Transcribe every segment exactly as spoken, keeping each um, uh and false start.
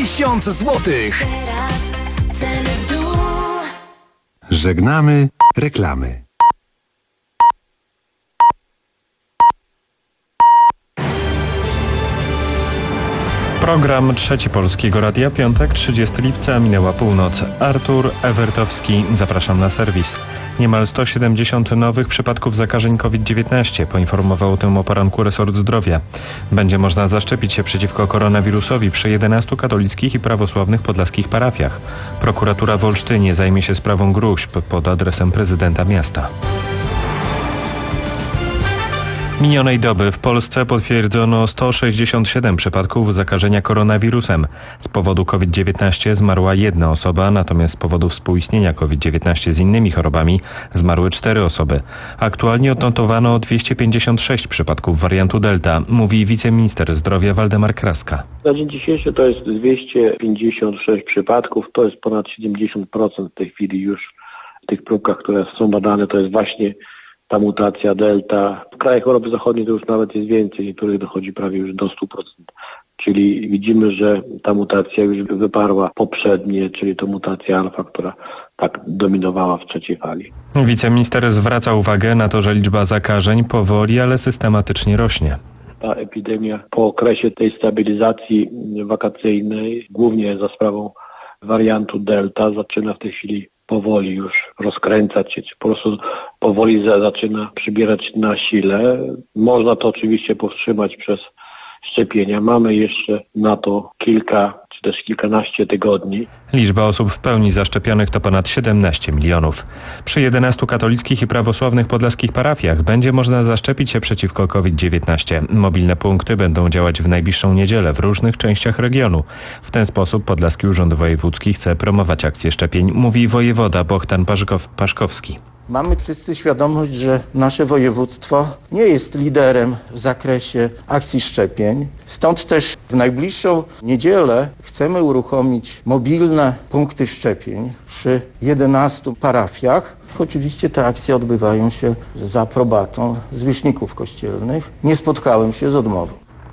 tysiąc złotych. Żegnamy reklamy. Program Trzeci Polskiego Radia, piątek, trzydziestego lipca, minęła północ. Artur Ewertowski, zapraszam na serwis. Niemal sto siedemdziesiąt nowych przypadków zakażeń COVID dziewiętnaście. Poinformował o tym o poranku resort zdrowia. Będzie można zaszczepić się przeciwko koronawirusowi przy jedenastu katolickich i prawosławnych podlaskich parafiach. Prokuratura w Olsztynie zajmie się sprawą gróźb pod adresem prezydenta miasta. Minionej doby w Polsce potwierdzono sto sześćdziesiąt siedem przypadków zakażenia koronawirusem. Z powodu COVID dziewiętnaście zmarła jedna osoba, natomiast z powodu współistnienia COVID dziewiętnaście z innymi chorobami zmarły cztery osoby. Aktualnie odnotowano dwieście pięćdziesiąt sześć przypadków wariantu Delta, mówi wiceminister zdrowia Waldemar Kraska. Na dzień dzisiejszy to jest dwieście pięćdziesiąt sześć przypadków, to jest ponad siedemdziesiąt procent w tej chwili już w tych próbkach, które są badane, to jest właśnie ta mutacja Delta. W krajach Europy Zachodniej to już nawet jest więcej, niektórych dochodzi prawie już do stu procent. Czyli widzimy, że ta mutacja już wyparła poprzednie, czyli to mutacja alfa, która tak dominowała w trzeciej fali. Wiceminister zwraca uwagę na to, że liczba zakażeń powoli, ale systematycznie rośnie. Ta epidemia po okresie tej stabilizacji wakacyjnej, głównie za sprawą wariantu Delta, zaczyna w tej chwili powoli już rozkręcać się, czy po prostu powoli za, zaczyna przybierać na sile. Można to oczywiście powstrzymać przez szczepienia. Mamy jeszcze na to kilka, czy też kilkanaście tygodni. Liczba osób w pełni zaszczepionych to ponad siedemnaście milionów. Przy jedenastu katolickich i prawosławnych podlaskich parafiach będzie można zaszczepić się przeciwko COVID dziewiętnaście. Mobilne punkty będą działać w najbliższą niedzielę w różnych częściach regionu. W ten sposób Podlaski Urząd Wojewódzki chce promować akcję szczepień, mówi wojewoda Bohdan Paszkow- Paszkowski. Mamy wszyscy świadomość, że nasze województwo nie jest liderem w zakresie akcji szczepień. Stąd też w najbliższą niedzielę chcemy uruchomić mobilne punkty szczepień przy jedenastu parafiach. Oczywiście te akcje odbywają się za aprobatą zwierzchników kościelnych. Nie spotkałem się z odmową.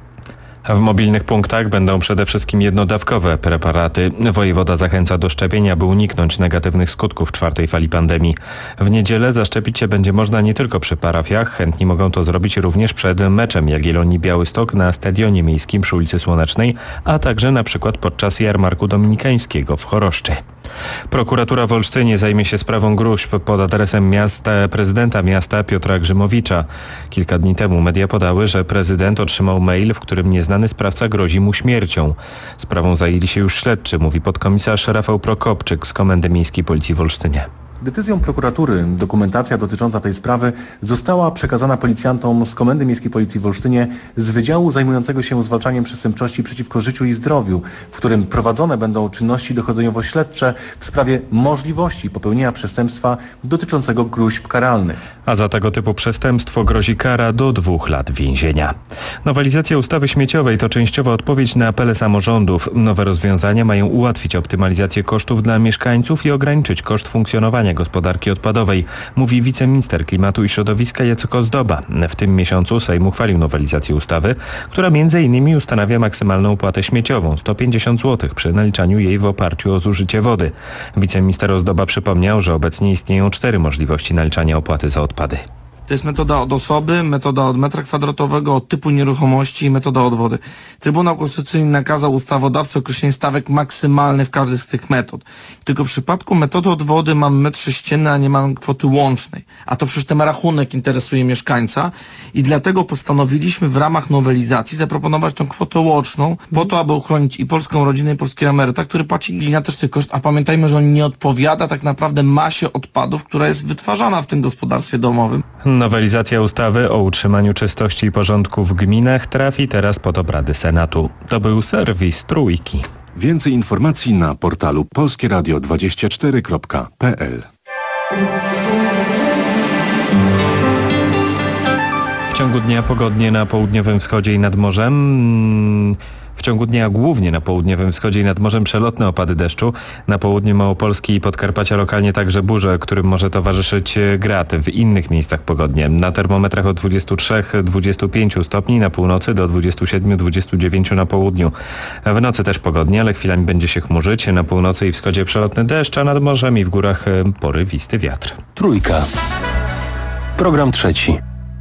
W mobilnych punktach będą przede wszystkim jednodawkowe preparaty. Wojewoda zachęca do szczepienia, by uniknąć negatywnych skutków czwartej fali pandemii. W niedzielę zaszczepić się będzie można nie tylko przy parafiach. Chętni mogą to zrobić również przed meczem Jagiellonii Białystok na Stadionie Miejskim przy ulicy Słonecznej, a także na przykład podczas jarmarku dominikańskiego w Choroszczy. Prokuratura w Olsztynie zajmie się sprawą gróźb pod adresem miasta, prezydenta miasta Piotra Grzymowicza. Kilka dni temu media podały, że prezydent otrzymał mail, w którym nieznany sprawca grozi mu śmiercią. Sprawą zajęli się już śledczy, mówi podkomisarz Rafał Prokopczyk z Komendy Miejskiej Policji w Olsztynie. Decyzją prokuratury dokumentacja dotycząca tej sprawy została przekazana policjantom z Komendy Miejskiej Policji w Olsztynie z Wydziału zajmującego się zwalczaniem przestępczości przeciwko życiu i zdrowiu, w którym prowadzone będą czynności dochodzeniowo-śledcze w sprawie możliwości popełnienia przestępstwa dotyczącego gróźb karalnych. A za tego typu przestępstwo grozi kara do dwóch lat więzienia. Nowelizacja ustawy śmieciowej to częściowa odpowiedź na apele samorządów. Nowe rozwiązania mają ułatwić optymalizację kosztów dla mieszkańców i ograniczyć koszt funkcjonowania gospodarki odpadowej, mówi wiceminister klimatu i środowiska Jacek Ozdoba. W tym miesiącu Sejm uchwalił nowelizację ustawy, która między innymi ustanawia maksymalną opłatę śmieciową sto pięćdziesiąt złotych przy naliczaniu jej w oparciu o zużycie wody. Wiceminister Ozdoba przypomniał, że obecnie istnieją cztery możliwości naliczania opłaty za odpady. To jest metoda od osoby, metoda od metra kwadratowego, od typu nieruchomości i metoda od wody. Trybunał Konstytucyjny nakazał ustawodawcy określenie stawek maksymalnych w każdej z tych metod. Tylko w przypadku metody od wody mamy metr sześcienny, a nie mamy kwoty łącznej. A to przecież ten rachunek interesuje mieszkańca i dlatego postanowiliśmy w ramach nowelizacji zaproponować tą kwotę łączną po to, aby uchronić i polską rodzinę, i polskiego emeryta, który płaci gigantyczny koszt, a pamiętajmy, że on nie odpowiada tak naprawdę masie odpadów, która jest wytwarzana w tym gospodarstwie domowym. Nowelizacja ustawy o utrzymaniu czystości i porządku w gminach trafi teraz pod obrady Senatu. To był serwis Trójki. Więcej informacji na portalu polskie radio dwadzieścia cztery kropka p l. W ciągu dnia pogodnie na południowym wschodzie i nad morzem. W ciągu dnia głównie na południowym wschodzie i nad morzem przelotne opady deszczu. Na południu Małopolski i Podkarpacia lokalnie także burze, którym może towarzyszyć grad. W innych miejscach pogodnie. Na termometrach od dwudziestu trzech do dwudziestu pięciu stopni na północy do dwudziestu siedmiu do dwudziestu dziewięciu na południu. W nocy też pogodnie, ale chwilami będzie się chmurzyć. Na północy i wschodzie przelotny deszcz, a nad morzem i w górach porywisty wiatr. Trójka. Program trzeci.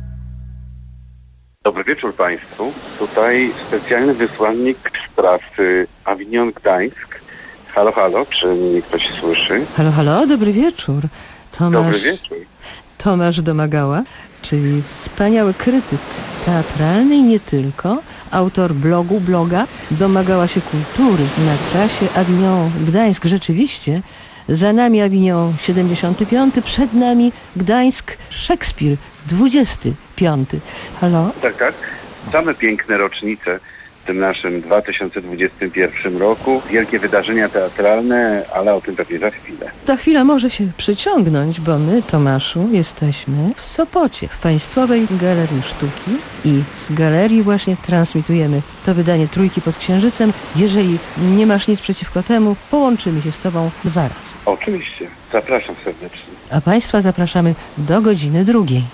Dobry wieczór Państwu. Tutaj specjalny wysłannik z trasy Avignon-Gdańsk. Halo, halo, czy mnie ktoś słyszy? Halo, halo, dobry wieczór. Tomasz, Dobry wieczór. Tomasz Domagała, czyli wspaniały krytyk teatralny i nie tylko, autor blogu, bloga Domagała się kultury na trasie Avignon-Gdańsk. Rzeczywiście, za nami Avignon siedemdziesiąty piąty, przed nami Gdańsk, Szekspir dwudziesty piąty. Halo? Tak, tak. Same piękne rocznice w tym naszym dwa tysiące dwudziestym pierwszym roku. Wielkie wydarzenia teatralne, ale o tym pewnie za chwilę. Ta chwila może się przyciągnąć, bo my, Tomaszu, jesteśmy w Sopocie, w Państwowej Galerii Sztuki i z galerii właśnie transmitujemy to wydanie Trójki pod Księżycem. Jeżeli nie masz nic przeciwko temu, połączymy się z Tobą dwa razy. Oczywiście. Zapraszam serdecznie. A Państwa zapraszamy do godziny drugiej.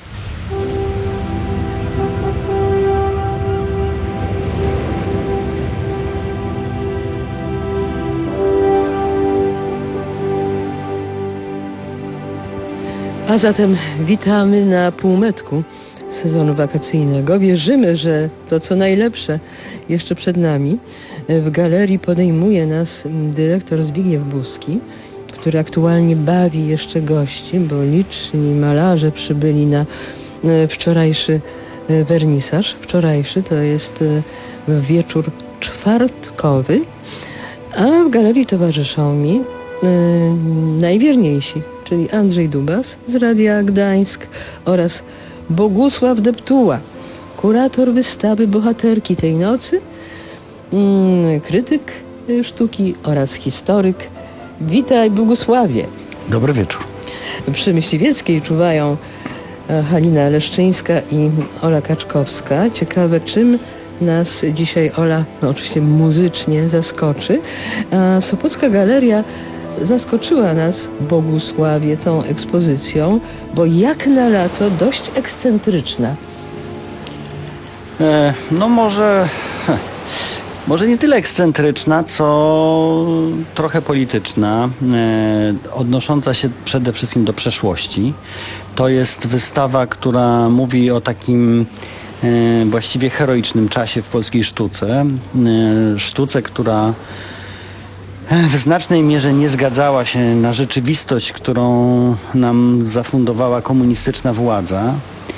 A zatem witamy na półmetku sezonu wakacyjnego. Wierzymy, że to co najlepsze jeszcze przed nami. W galerii podejmuje nas dyrektor Zbigniew Buski, który aktualnie bawi jeszcze gości, bo liczni malarze przybyli na wczorajszy wernisaż. Wczorajszy to jest wieczór czwartkowy, a w galerii towarzyszą mi najwierniejsi, czyli Andrzej Dubas z Radia Gdańsk oraz Bogusław Deptuła, kurator wystawy Bohaterki tej nocy, krytyk sztuki oraz historyk. Witaj, Bogusławie. Dobry wieczór. Przy Myśliwieckiej czuwają Halina Leszczyńska i Ola Kaczkowska. Ciekawe, czym nas dzisiaj Ola, no oczywiście muzycznie, zaskoczy. A Sopocka Galeria zaskoczyła nas, Bogusławie, tą ekspozycją, bo jak na lato dość ekscentryczna. E, no może... Może nie tyle ekscentryczna, co trochę polityczna, e, odnosząca się przede wszystkim do przeszłości. To jest wystawa, która mówi o takim e, właściwie heroicznym czasie w polskiej sztuce. E, sztuce, która w znacznej mierze nie zgadzała się na rzeczywistość, którą nam zafundowała komunistyczna władza.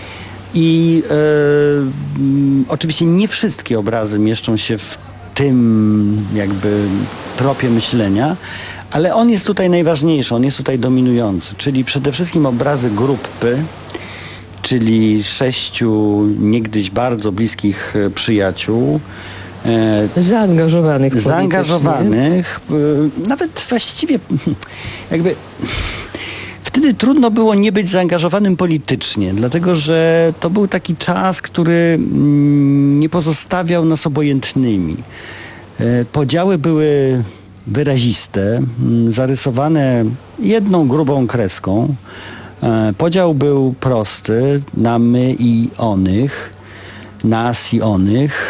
I e, oczywiście nie wszystkie obrazy mieszczą się w tym jakby tropie myślenia, ale on jest tutaj najważniejszy, on jest tutaj dominujący, czyli przede wszystkim obrazy grupy, czyli sześciu niegdyś bardzo bliskich przyjaciół, zaangażowanych zaangażowanych, nawet właściwie jakby wtedy trudno było nie być zaangażowanym politycznie, dlatego że to był taki czas, który nie pozostawiał nas obojętnymi. Podziały były wyraziste, zarysowane jedną grubą kreską. Podział był prosty na my i onych, nas i onych.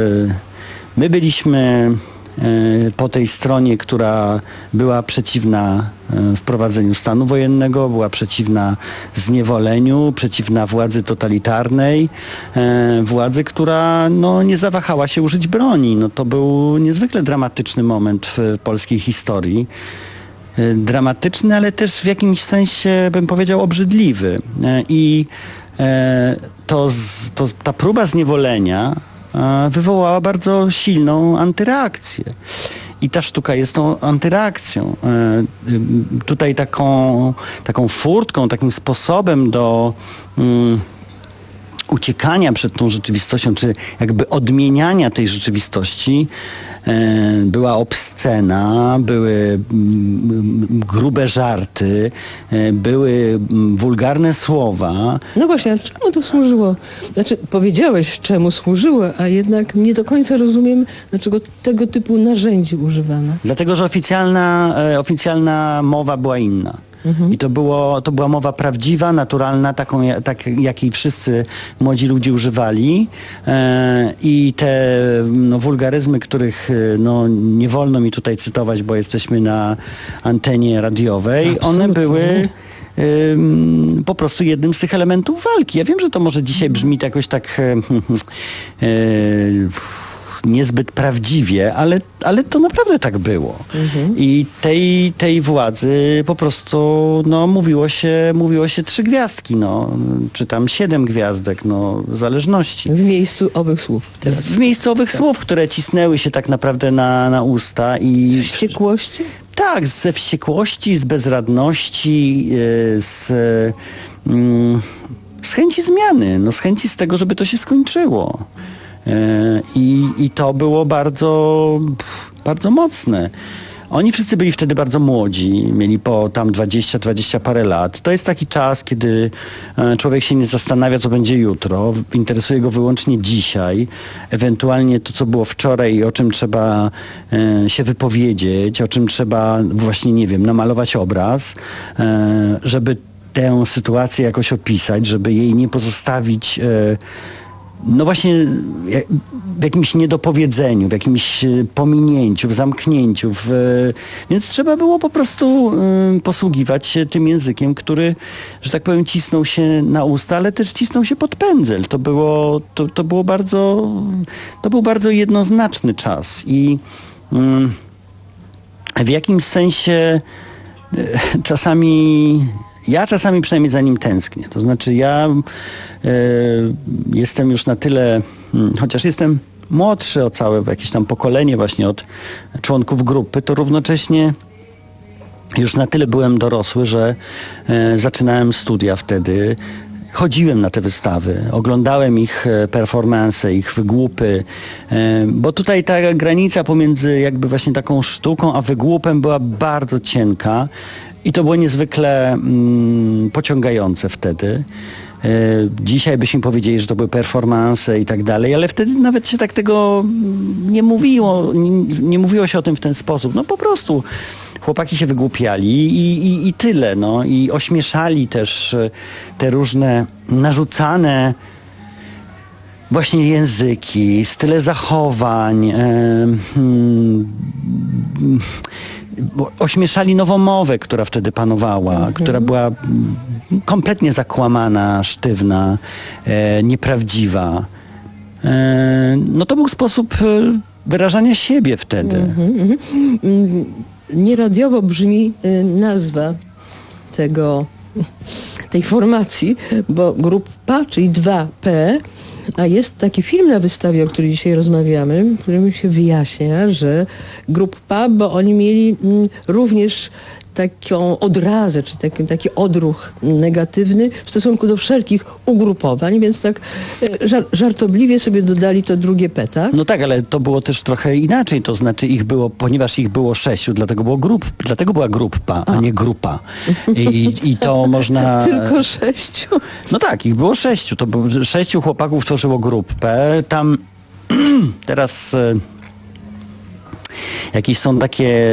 My byliśmy po tej stronie, która była przeciwna wprowadzeniu stanu wojennego, była przeciwna zniewoleniu, przeciwna władzy totalitarnej, władzy, która no, nie zawahała się użyć broni. No, to był niezwykle dramatyczny moment w polskiej historii. Dramatyczny, ale też w jakimś sensie, bym powiedział, obrzydliwy. I to, to, ta próba zniewolenia wywołała bardzo silną antyreakcję. I ta sztuka jest tą antyreakcją. Tutaj taką, taką furtką, takim sposobem do um, uciekania przed tą rzeczywistością, czy jakby odmieniania tej rzeczywistości była obscena, były grube żarty, były wulgarne słowa. No właśnie, ale czemu to służyło? Znaczy, powiedziałeś, czemu służyło, a jednak nie do końca rozumiem, dlaczego tego typu narzędzi używano. Dlatego, że oficjalna, oficjalna mowa była inna. Mhm. I to, było, to była mowa prawdziwa, naturalna, taką tak, jakiej wszyscy młodzi ludzie używali. E, I te no, wulgaryzmy, których no, nie wolno mi tutaj cytować, bo jesteśmy na antenie radiowej, absolutnie. One były y, po prostu jednym z tych elementów walki. Ja wiem, że to może dzisiaj brzmi to jakoś tak y, y, niezbyt prawdziwie, ale, ale to naprawdę tak było. Mhm. I tej, tej władzy po prostu no, mówiło się, mówiło się trzy gwiazdki, no, czy tam siedem gwiazdek, no, w zależności. W miejscu owych słów. Teraz. W miejscu owych tak. słów, które cisnęły się tak naprawdę na, na usta. I z wściekłości? Tak, ze wściekłości, z bezradności, z, z chęci zmiany, no, z chęci z tego, żeby to się skończyło. I, I to było bardzo, bardzo mocne. Oni wszyscy byli wtedy bardzo młodzi, mieli po tam dwadzieścia, dwadzieścia parę lat. To jest taki czas, kiedy człowiek się nie zastanawia, co będzie jutro. Interesuje go wyłącznie dzisiaj, ewentualnie to, co było wczoraj i o czym trzeba się wypowiedzieć, o czym trzeba właśnie, nie wiem, namalować obraz, żeby tę sytuację jakoś opisać, żeby jej nie pozostawić no właśnie w jakimś niedopowiedzeniu, w jakimś pominięciu, w zamknięciu. W, więc trzeba było po prostu y, posługiwać się tym językiem, który, że tak powiem, cisnął się na usta, ale też cisnął się pod pędzel. To było, to, to było bardzo, to był bardzo jednoznaczny czas i y, w jakimś sensie y, czasami ja czasami przynajmniej za nim tęsknię. To znaczy ja y, jestem już na tyle, y, chociaż jestem młodszy o całe jakieś tam pokolenie właśnie od członków grupy, to równocześnie już na tyle byłem dorosły, że y, zaczynałem studia wtedy. Chodziłem na te wystawy, oglądałem ich performanse, ich wygłupy, bo tutaj ta granica pomiędzy jakby właśnie taką sztuką a wygłupem była bardzo cienka. I to było niezwykle mm, pociągające wtedy. E, dzisiaj byśmy powiedzieli, że to były performanse i tak dalej, ale wtedy nawet się tak tego nie mówiło, nie, nie mówiło się o tym w ten sposób. No po prostu chłopaki się wygłupiali i, i, i tyle. No. I ośmieszali też te różne narzucane właśnie języki, style zachowań, e, hmm, ośmieszali nowomowę, która wtedy panowała, mhm. która była kompletnie zakłamana, sztywna, e, nieprawdziwa. E, no to był sposób wyrażania siebie wtedy. Mhm, mhm. Nieradiowo brzmi nazwa tego, tej formacji, bo grupa, czyli dwa P, a jest taki film na wystawie, o którym dzisiaj rozmawiamy, w którym się wyjaśnia, że grupa, bo oni mieli mm, również taką odrazę, czy taki, taki odruch negatywny w stosunku do wszelkich ugrupowań, więc tak żar żartobliwie sobie dodali to drugie P, tak? No tak, ale to było też trochę inaczej, to znaczy ich było, ponieważ ich było sześciu, dlatego było grup, dlatego była grupa, a, a nie grupa. I, i to można... Tylko sześciu? No tak, ich było sześciu, to było, sześciu chłopaków tworzyło grupę, tam teraz... Jakieś są takie,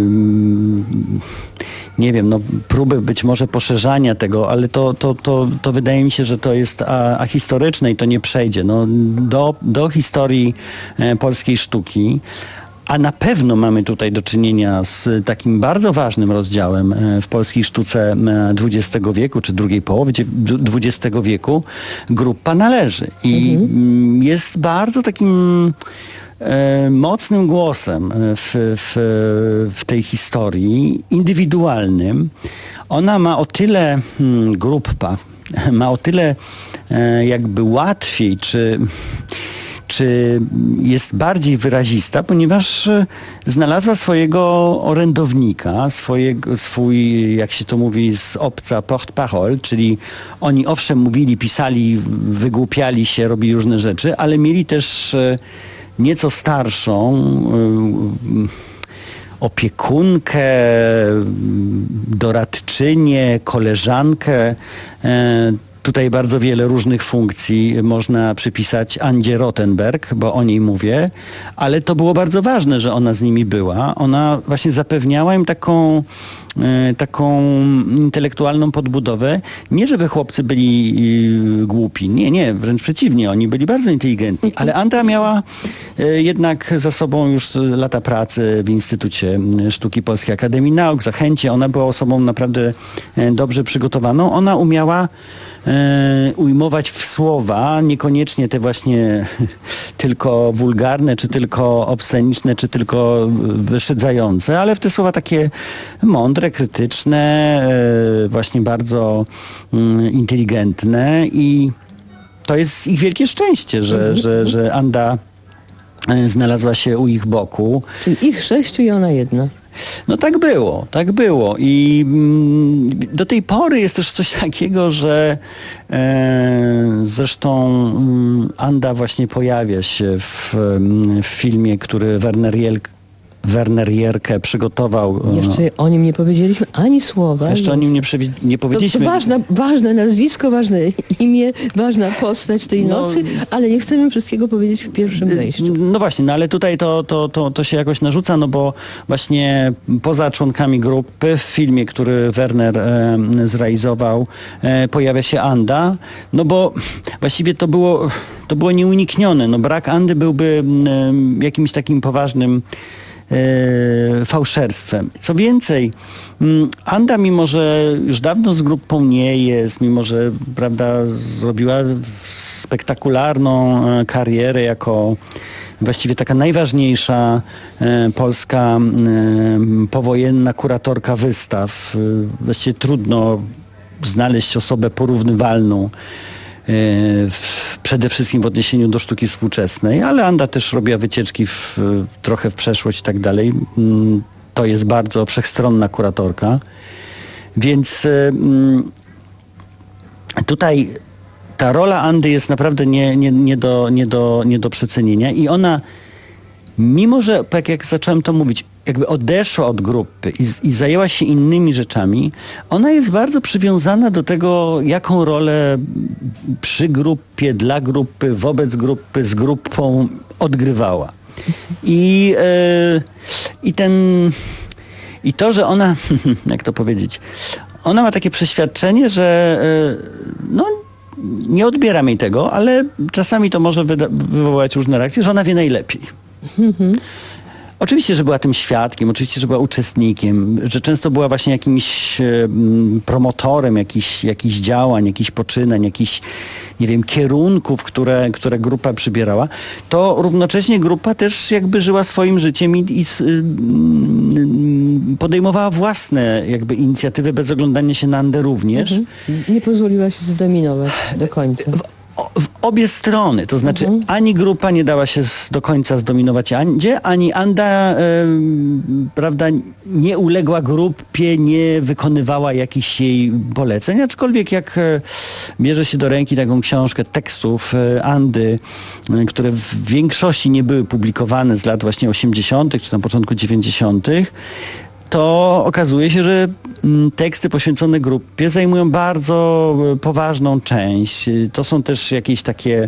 nie wiem, no próby być może poszerzania tego, ale to, to, to, to wydaje mi się, że to jest ahistoryczne i to nie przejdzie. No, do, do historii polskiej sztuki. A na pewno mamy tutaj do czynienia z takim bardzo ważnym rozdziałem w polskiej sztuce dwudziestego wieku, czy drugiej połowy dwudziestego wieku. Grupa należy. I mhm. jest bardzo takim... mocnym głosem w, w, w tej historii, indywidualnym. Ona ma o tyle, hmm, grupa, ma o tyle jakby łatwiej, czy, czy jest bardziej wyrazista, ponieważ znalazła swojego orędownika, swojego, swój, jak się to mówi z obca, porte-parole, czyli oni owszem mówili, pisali, wygłupiali się, robili różne rzeczy, ale mieli też nieco starszą opiekunkę, doradczynię, koleżankę. Tutaj bardzo wiele różnych funkcji można przypisać Andzie Rothenberg, bo o niej mówię, ale to było bardzo ważne, że ona z nimi była. Ona właśnie zapewniała im taką, taką intelektualną podbudowę. Nie, żeby chłopcy byli głupi. Nie, nie, wręcz przeciwnie. Oni byli bardzo inteligentni. Ale Anda miała jednak za sobą już lata pracy w Instytucie Sztuki Polskiej Akademii Nauk, Zachęcie. Ona była osobą naprawdę dobrze przygotowaną. Ona umiała ujmować w słowa, niekoniecznie te właśnie tylko wulgarne, czy tylko obsceniczne, czy tylko wyszydzające, ale w te słowa takie mądre, krytyczne, właśnie bardzo inteligentne i to jest ich wielkie szczęście, że, mhm. że, że Anda znalazła się u ich boku. Czyli ich sześciu i ona jedna. No tak było, tak było i mm, do tej pory jest też coś takiego, że e, zresztą mm, Anda właśnie pojawia się w, w filmie, który Werner Jelk Werner Jerke przygotował. Jeszcze o nim nie powiedzieliśmy ani słowa. Jeszcze jest. o nim nie, przewi- nie powiedzieliśmy. To, to ważne, ważne nazwisko, ważne imię, ważna postać tej no, nocy, ale nie chcemy wszystkiego powiedzieć w pierwszym wejściu. No właśnie, no ale tutaj to, to, to, to się jakoś narzuca, no bo właśnie poza członkami grupy w filmie, który Werner e, zrealizował, e, pojawia się Anda, no bo właściwie to było, to było nieuniknione. No brak Andy byłby e, jakimś takim poważnym fałszerstwem. Co więcej, Anda, mimo że już dawno z grupą nie jest, mimo że, prawda, zrobiła spektakularną karierę jako właściwie taka najważniejsza polska powojenna kuratorka wystaw. Właściwie trudno znaleźć osobę porównywalną W, przede wszystkim w odniesieniu do sztuki współczesnej, ale Anda też robiła wycieczki w, trochę w przeszłość i tak dalej. To jest bardzo wszechstronna kuratorka. Więc tutaj ta rola Andy jest naprawdę nie, nie, nie, do, nie, do, nie do przecenienia i ona, mimo że, tak jak zacząłem to mówić, jakby odeszła od grupy i, i zajęła się innymi rzeczami, ona jest bardzo przywiązana do tego, jaką rolę przy grupie, dla grupy, wobec grupy, z grupą odgrywała. I, yy, i ten... I to, że ona, jak to powiedzieć, ona ma takie przeświadczenie, że yy, no, nie odbieram jej tego, ale czasami to może wyda- wywołać różne reakcje, że ona wie najlepiej. Oczywiście, że była tym świadkiem, oczywiście, że była uczestnikiem, że często była właśnie jakimś e, promotorem jakichś, jakichś działań, jakichś poczynań, jakichś, nie wiem, kierunków, które, które grupa przybierała, to równocześnie grupa też jakby żyła swoim życiem i, i y, y, podejmowała własne jakby inicjatywy bez oglądania się na Andę również. Mhm. Nie pozwoliła się zdominować do końca. W, w obie strony, to znaczy mhm. ani grupa nie dała się z, do końca zdominować Andzie, ani Anda y, prawda, nie uległa grupie, nie wykonywała jakichś jej poleceń, aczkolwiek jak y, bierze się do ręki taką książkę tekstów y, Andy, y, które w większości nie były publikowane z lat właśnie osiemdziesiątych czy na początku dziewięćdziesiątych, to okazuje się, że teksty poświęcone grupie zajmują bardzo poważną część. To są też jakieś takie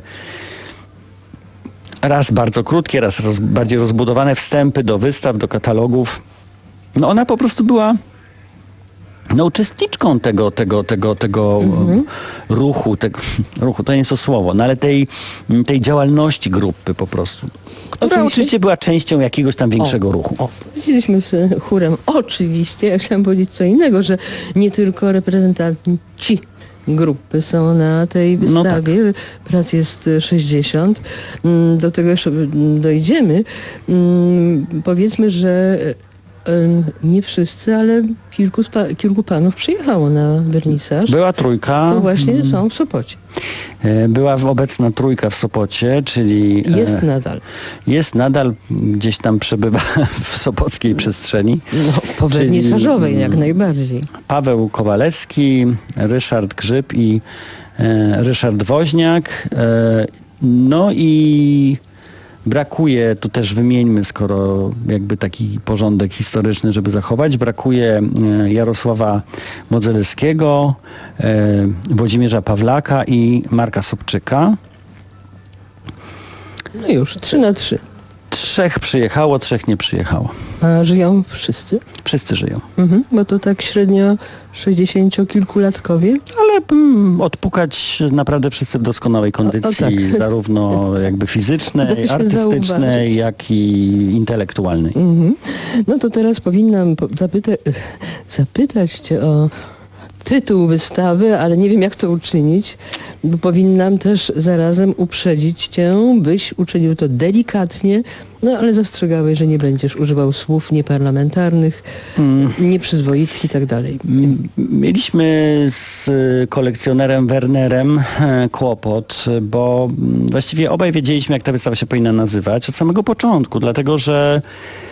raz bardzo krótkie, raz roz, bardziej rozbudowane wstępy do wystaw, do katalogów. No ona po prostu była no, uczestniczką tego, tego, tego, tego mhm. ruchu, tego, ruchu, to nie jest to słowo, no ale tej, tej działalności grupy po prostu, która oczywiście, oczywiście była częścią jakiegoś tam większego o, ruchu. O, powiedzieliśmy z chórem oczywiście, ja chciałam powiedzieć co innego, że nie tylko reprezentanci grupy są na tej wystawie. No tak. Prac jest sześćdziesiąt. Do tego jeszcze dojdziemy. Powiedzmy, że nie wszyscy, ale kilku, spa- kilku panów przyjechało na wernisaż. Była trójka. To właśnie są w Sopocie. Była obecna trójka w Sopocie, czyli... Jest nadal. Jest nadal, gdzieś tam przebywa w sopockiej przestrzeni. No, po wernisażowej jak najbardziej. Paweł Kowalewski, Ryszard Grzyb i e, Ryszard Woźniak. E, no i Brakuje, tu też wymieńmy, skoro jakby taki porządek historyczny, żeby zachować, brakuje Jarosława Modzelewskiego, Włodzimierza Pawlaka i Marka Sobczyka. No już, trzy na trzy. Trzech przyjechało, trzech nie przyjechało. A żyją wszyscy? Wszyscy żyją. Mhm, bo to tak średnio sześćdziesięciokilkulatkowie. Ale mm, odpukać naprawdę wszyscy w doskonałej kondycji, o, o tak. zarówno jakby fizycznej, artystycznej, zauważyć. jak i intelektualnej. Mhm. No to teraz powinnam zapyta- zapytać cię o tytuł wystawy, ale nie wiem, jak to uczynić, bo powinnam też zarazem uprzedzić cię, byś uczynił to delikatnie, no ale zastrzegałeś, że nie będziesz używał słów nieparlamentarnych, hmm. nieprzyzwoitych i tak dalej. Mieliśmy z kolekcjonerem Wernerem kłopot, bo właściwie obaj wiedzieliśmy, jak ta wystawa się powinna nazywać od samego początku, dlatego że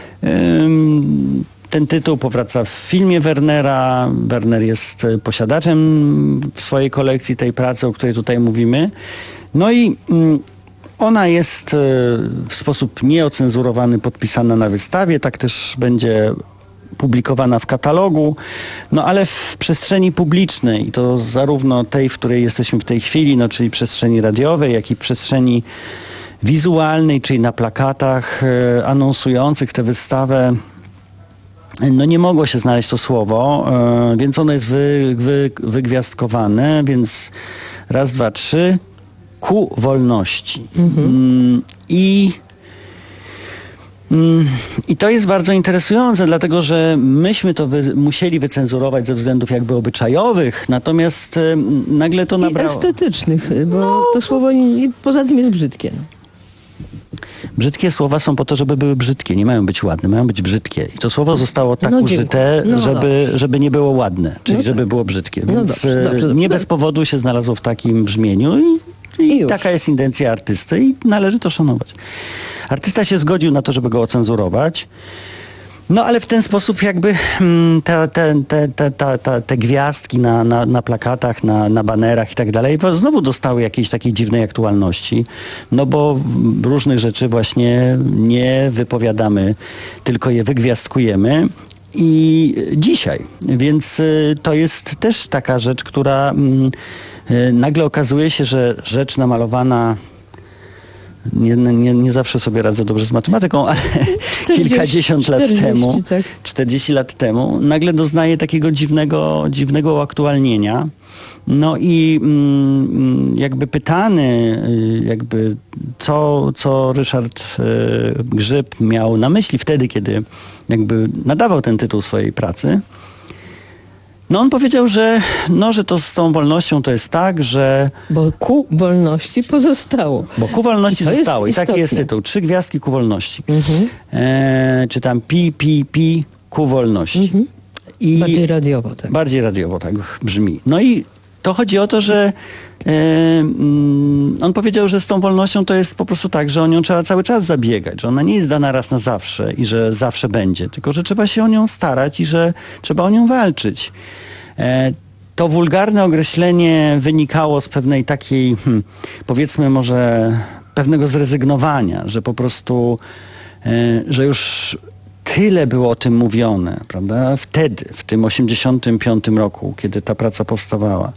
ym, ten tytuł powraca w filmie Wernera. Werner jest posiadaczem w swojej kolekcji tej pracy, o której tutaj mówimy. No i ona jest w sposób nieocenzurowany podpisana na wystawie. Tak też będzie publikowana w katalogu. No ale w przestrzeni publicznej, i to zarówno tej, w której jesteśmy w tej chwili, no czyli przestrzeni radiowej, jak i przestrzeni wizualnej, czyli na plakatach anonsujących tę wystawę, no nie mogło się znaleźć to słowo, yy, więc ono jest wy, wy, wygwiazdkowane, więc raz, dwa, trzy, ku wolności. Mhm. Yy, I yy, i to jest bardzo interesujące, dlatego że myśmy to wy, musieli wycenzurować ze względów jakby obyczajowych, natomiast yy, nagle to nabrało... I estetycznych, bo no, to słowo i poza tym jest brzydkie. No. Brzydkie słowa są po to, żeby były brzydkie, nie mają być ładne, mają być brzydkie. I to słowo zostało tak no, użyte, no, żeby, żeby nie było ładne, czyli no tak. żeby było brzydkie. Więc no dobrze, dobrze, dobrze. nie bez powodu się znalazło w takim brzmieniu i, i, I taka jest intencja artysty i należy to szanować. Artysta się zgodził na to, żeby go ocenzurować. No ale w ten sposób jakby te, te, te, te, te, te, te gwiazdki na, na, na plakatach, na, na banerach i tak dalej znowu dostały jakiejś takiej dziwnej aktualności, no bo różnych rzeczy właśnie nie wypowiadamy, tylko je wygwiazdkujemy i dzisiaj. Więc to jest też taka rzecz, która nagle okazuje się, że rzecz namalowana Nie, nie, nie zawsze sobie radzę dobrze z matematyką, ale czterdzieści, kilkadziesiąt lat czterdzieści, temu, tak. czterdzieści lat temu, nagle doznaje takiego dziwnego, dziwnego uaktualnienia. No i mm, jakby pytany, jakby co, co Ryszard y, Grzyb miał na myśli wtedy, kiedy jakby nadawał ten tytuł swojej pracy, no on powiedział, że, no, że to z tą wolnością to jest tak, że... Bo ku wolności pozostało. Bo ku wolności zostało. I taki jest tytuł. Trzy gwiazdki ku wolności. Mhm. E, czy tam pi, pi, pi, ku wolności. Mhm. I bardziej radiowo, tak. Bardziej radiowo, tak brzmi. No i to chodzi o to, że e, mm, on powiedział, że z tą wolnością to jest po prostu tak, że o nią trzeba cały czas zabiegać, że ona nie jest dana raz na zawsze i że zawsze będzie, tylko że trzeba się o nią starać i że trzeba o nią walczyć. E, to wulgarne określenie wynikało z pewnej takiej, hmm, powiedzmy może pewnego zrezygnowania, że po prostu, e, że już tyle było o tym mówione, prawda? Wtedy, w tym osiemdziesiątym piątym roku, kiedy ta praca powstawała,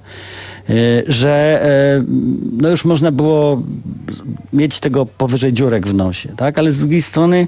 że no już można było mieć tego powyżej dziurek w nosie, tak? Ale z drugiej strony,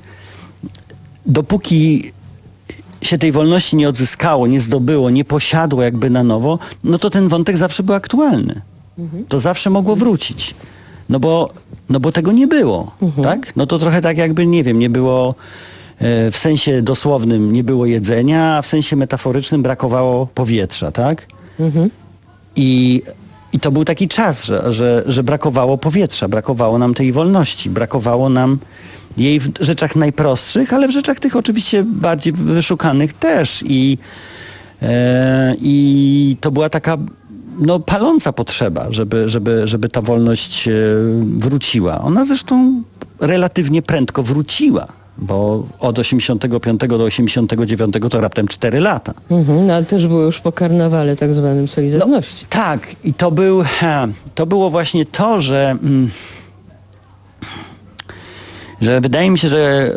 dopóki się tej wolności nie odzyskało, nie zdobyło, nie posiadło jakby na nowo, no to ten wątek zawsze był aktualny. Mhm. To zawsze mogło wrócić. No bo, no bo tego nie było, mhm. tak? No to trochę tak jakby, nie wiem, nie było... W sensie dosłownym nie było jedzenia, a w sensie metaforycznym brakowało powietrza, tak? Mhm. I, I to był taki czas, że, że, że brakowało powietrza, brakowało nam tej wolności, brakowało nam jej w rzeczach najprostszych, ale w rzeczach tych oczywiście bardziej wyszukanych też. I, e, i to była taka no, paląca potrzeba, żeby, żeby, żeby ta wolność wróciła. Ona zresztą relatywnie prędko wróciła. Bo od osiemdziesiątego piątego do osiemdziesiątego dziewiątego to raptem cztery lata. Mhm, no ale też było już po karnawale tak zwanym Solidarności. No, tak, i to, był, to było właśnie to, że, że wydaje mi się, że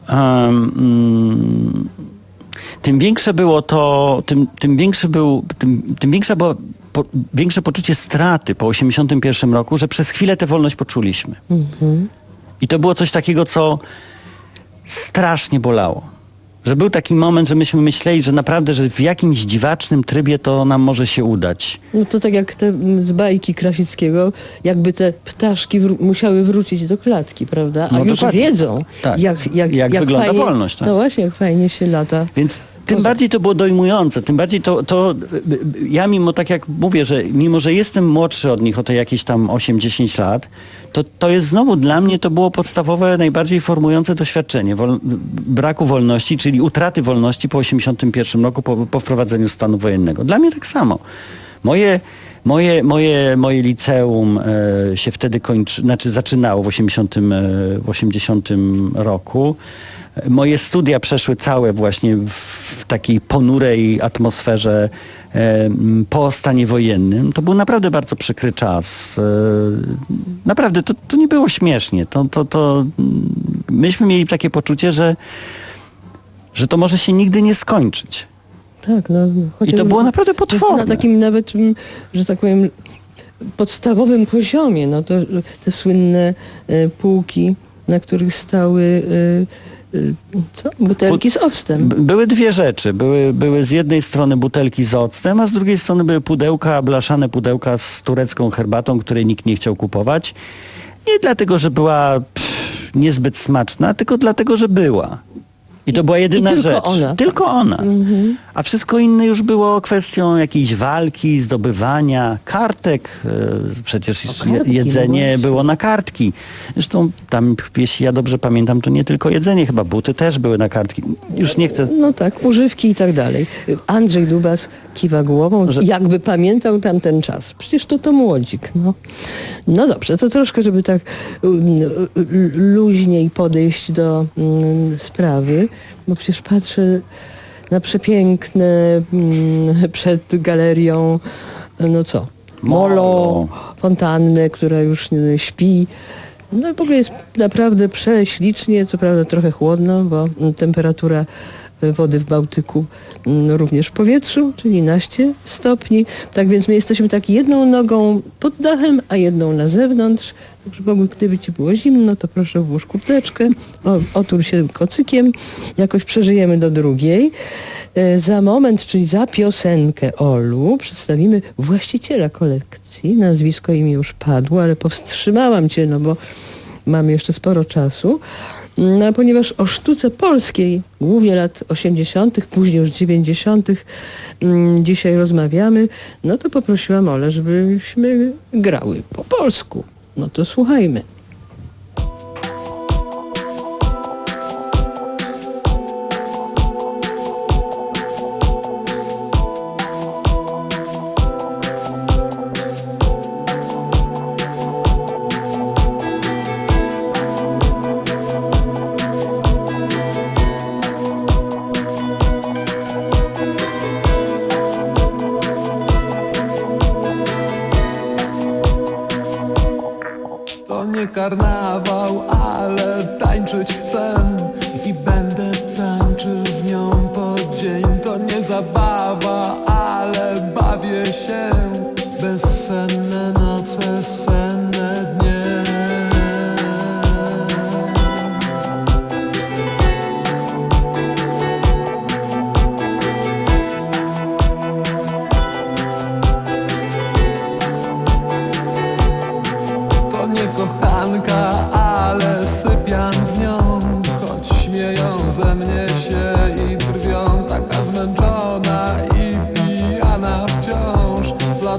um, tym większe było to, tym, tym większe był, tym, tym większa była po, większe poczucie straty po osiemdziesiątym pierwszym roku, że przez chwilę tę wolność poczuliśmy. Mhm. I to było coś takiego, co strasznie bolało. Że był taki moment, że myśmy myśleli, że naprawdę, że w jakimś dziwacznym trybie to nam może się udać. No to tak jak te z bajki Krasickiego, jakby te ptaszki wró- musiały wrócić do klatki, prawda? A no już dokładnie. wiedzą, tak. jak, jak, jak, jak wygląda fajnie, wolność. Tak. No właśnie, jak fajnie się lata. Więc tym Poza. bardziej to było dojmujące, tym bardziej to, to ja mimo, tak jak mówię, że mimo, że jestem młodszy od nich o te jakieś tam osiem dziesięć lat, to, to jest znowu dla mnie to było podstawowe, najbardziej formujące doświadczenie wol, braku wolności, czyli utraty wolności po osiemdziesiątym pierwszym roku, po, po wprowadzeniu stanu wojennego. Dla mnie tak samo. Moje, moje, moje, moje liceum e, się wtedy kończy, znaczy zaczynało w osiemdziesiątym, e, w osiemdziesiątym roku. Moje studia przeszły całe właśnie w takiej ponurej atmosferze e, po stanie wojennym. To był naprawdę bardzo przykry czas. E, naprawdę, to, to nie było śmiesznie. To, to, to, myśmy mieli takie poczucie, że, że to może się nigdy nie skończyć. Tak, no. I to było naprawdę potworne. Na takim nawet, że tak powiem, podstawowym poziomie. No to te słynne e, półki, na których stały... E, Co? Butelki z octem. Były dwie rzeczy. Były, były z jednej strony butelki z octem, a z drugiej strony były pudełka, blaszane pudełka z turecką herbatą, której nikt nie chciał kupować. Nie dlatego, że była pff, niezbyt smaczna, tylko dlatego, że była. I to była jedyna I tylko rzecz. Ona. Tylko ona. Mhm. A wszystko inne już było kwestią jakiejś walki, zdobywania kartek. Przecież kartki, jedzenie no było na kartki. Zresztą tam, jeśli ja dobrze pamiętam, to nie tylko jedzenie, chyba buty też były na kartki. Już nie chcę... No tak, używki i tak dalej. Andrzej Dubas kiwa głową, że... jakby pamiętał tamten czas. Przecież to to młodzik. No, no dobrze, to troszkę, żeby tak luźniej podejść do mm, sprawy, bo przecież patrzę na przepiękne mm, przed galerią, no co, molo, fontannę, która już y, śpi. No w ogóle jest naprawdę prześlicznie, co prawda trochę chłodno, bo y, temperatura wody w Bałtyku y, również w powietrzu, czyli naście stopni. Tak więc my jesteśmy tak jedną nogą pod dachem, a jedną na zewnątrz. Także Bogu, gdyby ci było zimno, to proszę włóż kurteczkę, otul się kocykiem, jakoś przeżyjemy do drugiej. Za moment, czyli za piosenkę Olu, przedstawimy właściciela kolekcji. Nazwisko imię już padło, ale powstrzymałam cię, no bo mamy jeszcze sporo czasu. No, ponieważ o sztuce polskiej, głównie lat osiemdziesiątych, później już dziewięćdziesiątych dzisiaj rozmawiamy, no to poprosiłam Olę, żebyśmy grały po polsku. No to słuchajmy. Karnawał, ale tańczyć chcę i będę tańczył z nią po dzień. To nie zabawa, ale bawię się. Bezsenne noce, senne dnie. To nie kochanka, ale sypiam z nią, choć śmieją ze mnie się i drwią. Taka zmęczona i pijana wciąż.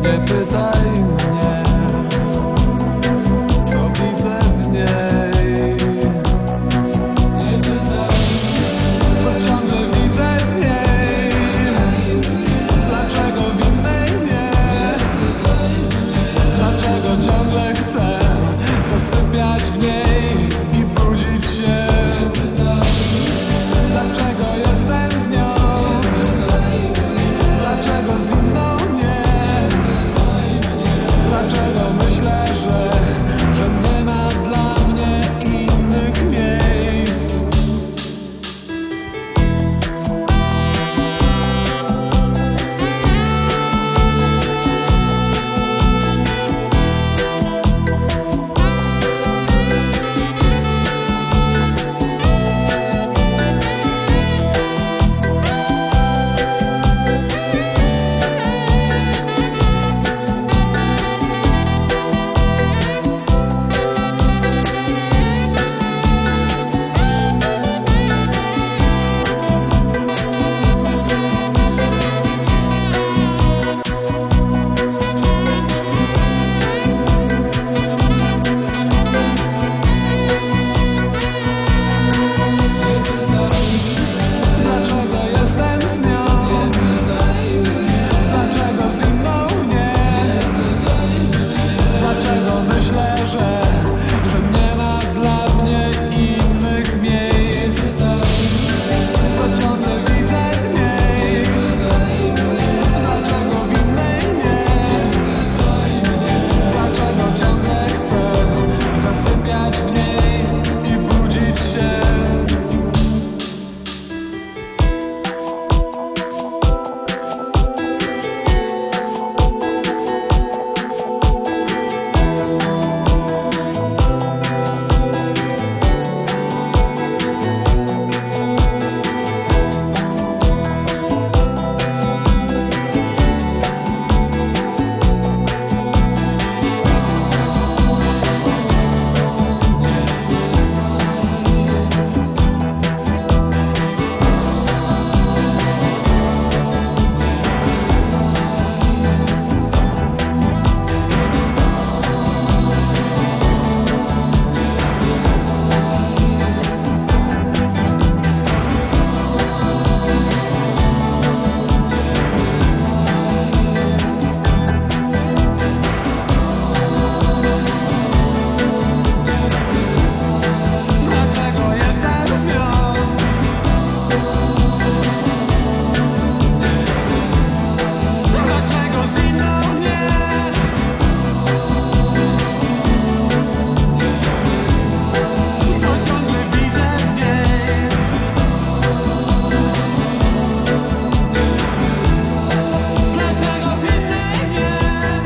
Nie pytaj mnie, co widzę w niej. Nie pytaj mnie, co ciągle widzę w niej. Dlaczego w innej nie? Dlaczego ciągle chcę zasypiać w niej i budzić się? Dlaczego jestem z nią? Dlaczego z inną nie? Dlaczego myślę, że, że nie ma dla mnie innych miejsc? Dlaczego jestem z nią? Dlaczego z inną nie? Dlaczego myślę, że, że nie ma dla mnie innych miejsc? Co ciągle widzę w niej? Dlaczego w innej nie? Dlaczego ciągle chcę zasypiać w niej i budzić się? Dlaczego jestem z nią? Dlaczego z inną nie? Co ciągle widzę w niej? Dlaczego w innej nie?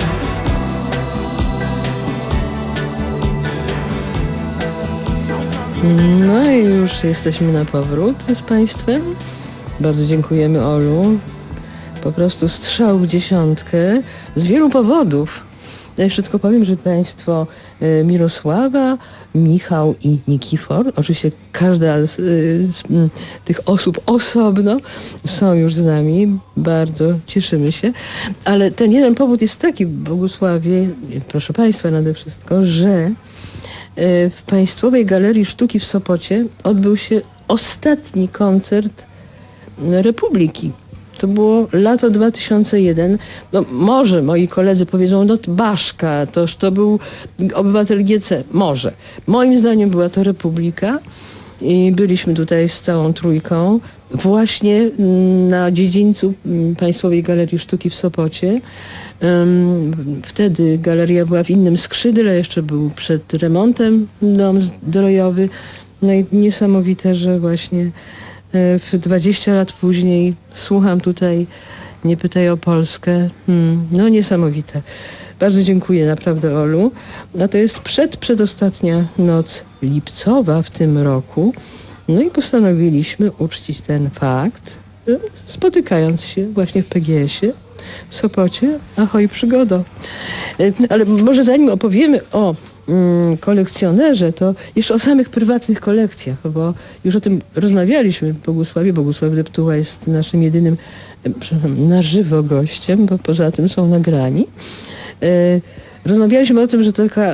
No i już jesteśmy na powrót z Państwem. Bardzo dziękujemy, Olu. Po prostu strzał w dziesiątkę z wielu powodów. Ja jeszcze tylko powiem, że Państwo y, Mirosława, Michał i Nikifor, oczywiście każda z, y, z y, tych osób osobno są już z nami. Bardzo cieszymy się. Ale ten jeden powód jest taki w Bogusławie, proszę Państwa nade wszystko, że w Państwowej Galerii Sztuki w Sopocie odbył się ostatni koncert Republiki. To było lato dwa tysiące jeden. No może moi koledzy powiedzą, no to Baszka, toż to był Obywatel G C. Może. Moim zdaniem była to Republika i byliśmy tutaj z całą trójką właśnie na dziedzińcu Państwowej Galerii Sztuki w Sopocie. Wtedy galeria była w innym skrzydle, jeszcze był przed remontem dom zdrojowy. No i niesamowite, że właśnie w dwadzieścia lat później słucham tutaj Nie pytaj o Polskę. Hmm, no niesamowite. Bardzo dziękuję naprawdę, Olu. No to jest przed, przedostatnia noc lipcowa w tym roku. No i postanowiliśmy uczcić ten fakt, spotykając się właśnie w P G S-ie w Sopocie. Ahoj, przygodo. Ale może zanim opowiemy o mm, kolekcjonerze, to jeszcze o samych prywatnych kolekcjach, bo już o tym rozmawialiśmy w Bogusławie. Bogusław Deptuła jest naszym jedynym na żywo gościem, bo poza tym są nagrani. Rozmawialiśmy o tym, że to taka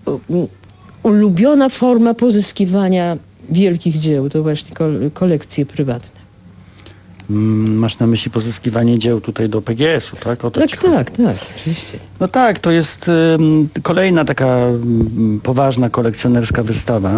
ulubiona forma pozyskiwania wielkich dzieł to właśnie kolekcje prywatne. Masz na myśli pozyskiwanie dzieł tutaj do P G S-u, tak? O to tak, tak, tak, oczywiście. No tak, to jest y, kolejna taka y, poważna kolekcjonerska wystawa.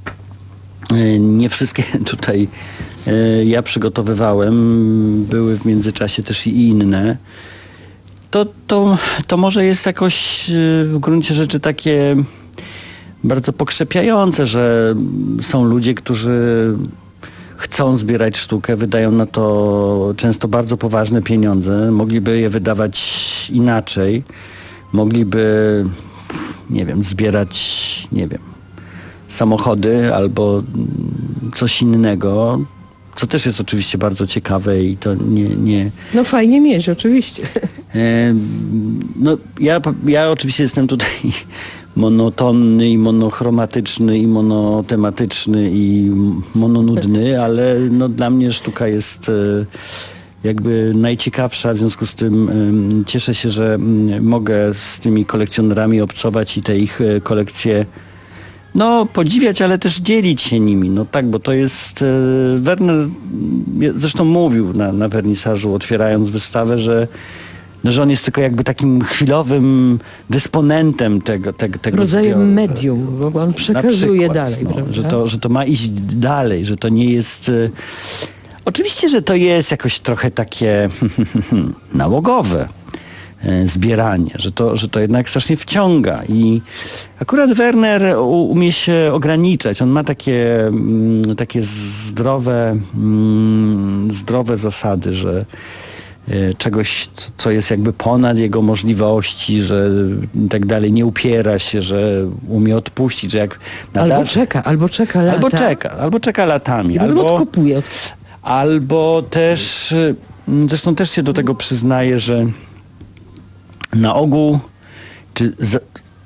Y, nie wszystkie tutaj y, ja przygotowywałem, były w międzyczasie też i inne. To, to, to może jest jakoś y, w gruncie rzeczy takie bardzo pokrzepiające, że są ludzie, którzy chcą zbierać sztukę, wydają na to często bardzo poważne pieniądze, mogliby je wydawać inaczej, mogliby, nie wiem, zbierać, nie wiem, samochody albo coś innego, co też jest oczywiście bardzo ciekawe i to nie... nie... No fajnie mieć, oczywiście. E, no ja, ja oczywiście jestem tutaj monotonny i monochromatyczny i monotematyczny i mononudny, ale no dla mnie sztuka jest e, jakby najciekawsza, w związku z tym e, cieszę się, że m, mogę z tymi kolekcjonerami obcować i te ich e, kolekcje no podziwiać, ale też dzielić się nimi. No tak, bo to jest... E, Werner zresztą mówił na, na wernisażu, otwierając wystawę, że No, że on jest tylko jakby takim chwilowym dysponentem tego, tego, tego rodzajem zbioru. medium, bo on przekazuje przykład, dalej, no, prawda? że, to, że to ma iść dalej, że to nie jest... Y... Oczywiście, że to jest jakoś trochę takie nałogowe y, zbieranie, że to, że to jednak strasznie wciąga i akurat Werner u, umie się ograniczać. On ma takie, mm, takie zdrowe, mm, zdrowe zasady, że czegoś, co jest jakby ponad jego możliwości, że tak dalej, nie upiera się, że umie odpuścić, że jak... Albo dalszy... czeka, albo czeka lata. Albo czeka, albo czeka latami. I albo odkupuje. Albo też, zresztą też się do tego przyznaje, że na ogół, czy z...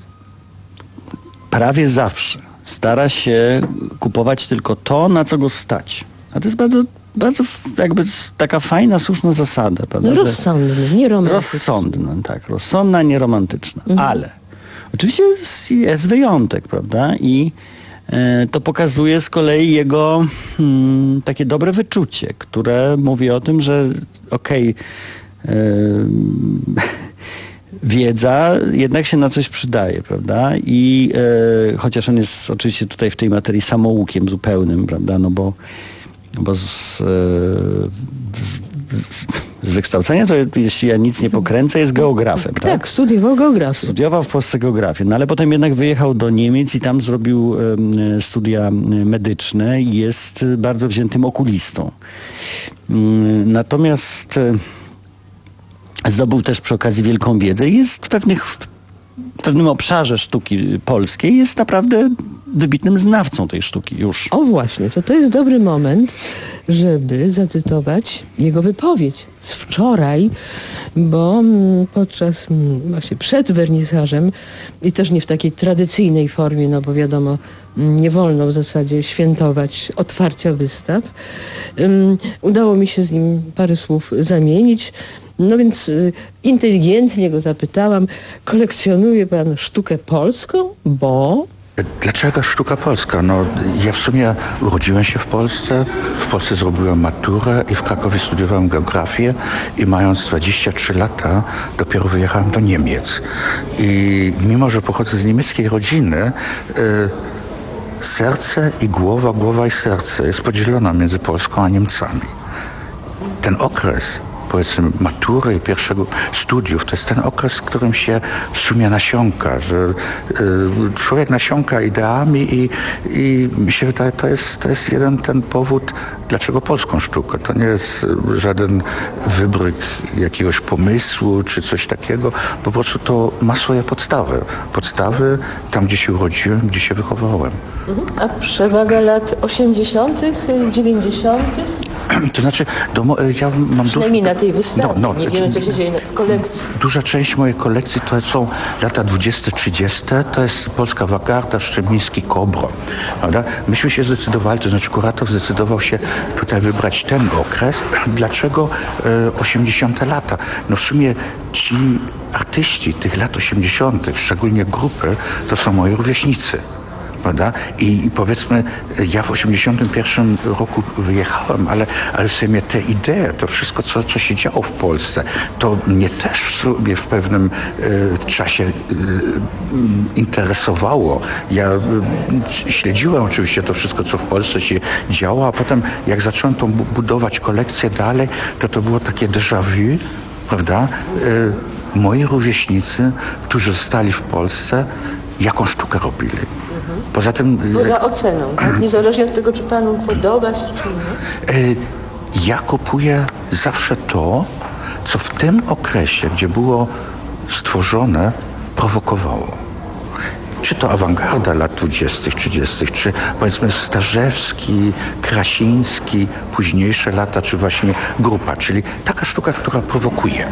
prawie zawsze stara się kupować tylko to, na co go stać. A to jest bardzo Bardzo jakby taka fajna, słuszna zasada. Prawda? Rozsądna, nie romantyczna. Rozsądna, tak. Rozsądna, nie romantyczna. Mhm. Ale oczywiście jest, jest wyjątek, prawda? I e, to pokazuje z kolei jego hmm, takie dobre wyczucie, które mówi o tym, że okej, okay, wiedza jednak się na coś przydaje, prawda? I e, chociaż on jest oczywiście tutaj w tej materii samoukiem zupełnym, prawda? No bo Bo z, z, z, z wykształcenia to, jeśli ja nic nie pokręcę, jest geografem. Tak, tak, studiował geografię. Studiował w Polsce geografię, no ale potem jednak wyjechał do Niemiec i tam zrobił um, studia medyczne i jest bardzo wziętym okulistą. Um, natomiast um, zdobył też przy okazji wielką wiedzę i jest w pewnych w pewnym obszarze sztuki polskiej jest naprawdę wybitnym znawcą tej sztuki już. O właśnie, to to jest dobry moment, żeby zacytować jego wypowiedź z wczoraj, bo podczas, właśnie przed wernisażem i też nie w takiej tradycyjnej formie, no bo wiadomo, nie wolno w zasadzie świętować otwarcia wystaw, um, udało mi się z nim parę słów zamienić. No więc y, inteligentnie go zapytałam, kolekcjonuje pan sztukę polską, bo... Dlaczego sztuka polska? No, ja w sumie urodziłem się w Polsce, w Polsce zrobiłem maturę i w Krakowie studiowałem geografię i mając dwadzieścia trzy lata dopiero wyjechałem do Niemiec. I mimo, że pochodzę z niemieckiej rodziny, y, serce i głowa, głowa i serce jest podzielona między Polską a Niemcami. Ten okres, powiedzmy, matury i pierwszego studiów, to jest ten okres, w którym się w sumie nasiąka, że y, człowiek nasiąka ideami i, i mi się wydaje, to jest, to jest jeden ten powód, dlaczego polską sztukę. To nie jest żaden wybryk jakiegoś pomysłu czy coś takiego, po prostu to ma swoje podstawy. Podstawy tam, gdzie się urodziłem, gdzie się wychowałem. A przewaga lat osiemdziesiątych, dziewięćdziesiątych? To znaczy, do, ja mam Przynajmniej dużo, na tej wystawie. No, no, nie wiemy, co się dzieje w kolekcji. Duża część mojej kolekcji to są lata dwudzieste trzydzieste. To jest polska awangarda, Szczemiński, Kobro. Prawda? Myśmy się zdecydowali, to znaczy kurator zdecydował się tutaj wybrać ten okres. Dlaczego e, osiemdziesiąte lata? No w sumie ci artyści tych lat osiemdziesiątych, szczególnie grupy, to są moi rówieśnicy. Prawda? I, I powiedzmy, ja w osiemdziesiątym pierwszym roku wyjechałem, ale, ale w sumie te idee, to wszystko, co, co się działo w Polsce, to mnie też w sobie w pewnym e, czasie e, interesowało. Ja e, śledziłem oczywiście to wszystko, co w Polsce się działo, a potem jak zacząłem tą bu- budować kolekcję dalej, to to było takie déjà vu, prawda? E, moi rówieśnicy, którzy zostali w Polsce, jaką sztukę robili. Poza tym... Poza oceną, tak? Niezależnie od tego, czy panu podoba się, czy nie. Ja kupuję zawsze to, co w tym okresie, gdzie było stworzone, prowokowało. Czy to awangarda lat dwudziestych, trzydziestych, czy powiedzmy Starzewski, Krasiński, późniejsze lata, czy właśnie grupa, czyli taka sztuka, która prowokuje.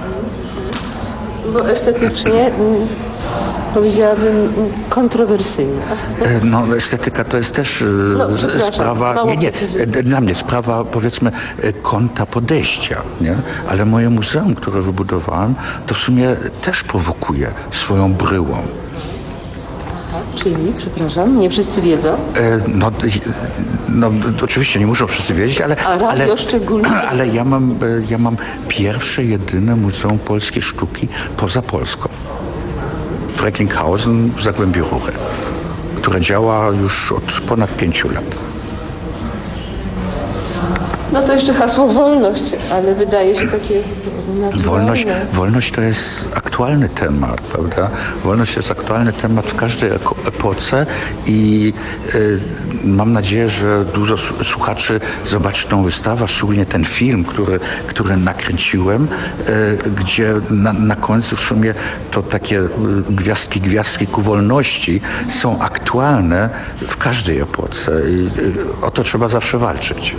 Bo estetycznie mm, powiedziałabym mm, kontrowersyjna. No estetyka to jest też No, e, sprawa, nie, nie, e, dla mnie sprawa powiedzmy e, kąta podejścia, nie? Ale moje muzeum, które wybudowałem, to w sumie też prowokuje swoją bryłą. Czyli, przepraszam, nie wszyscy wiedzą. E, no, no, oczywiście nie muszą wszyscy wiedzieć, ale, A radio ale, szczególnie. ale ja mam, e, ja mam pierwsze, jedyne Muzeum Polskiej Sztuki poza Polską. W Recklinghausen w Zagłębiu Rury, które działa już od ponad pięciu lat. No to jeszcze hasło wolność, ale wydaje się takie naturalne. Wolność, wolność to jest aktualny temat, prawda? Wolność to jest aktualny temat w każdej epoce i y, mam nadzieję, że dużo słuchaczy zobaczy tą wystawę, szczególnie ten film, który, który nakręciłem, y, gdzie na, na końcu w sumie to takie y, gwiazdki, gwiazdki ku wolności są aktualne w każdej epoce i y, o to trzeba zawsze walczyć.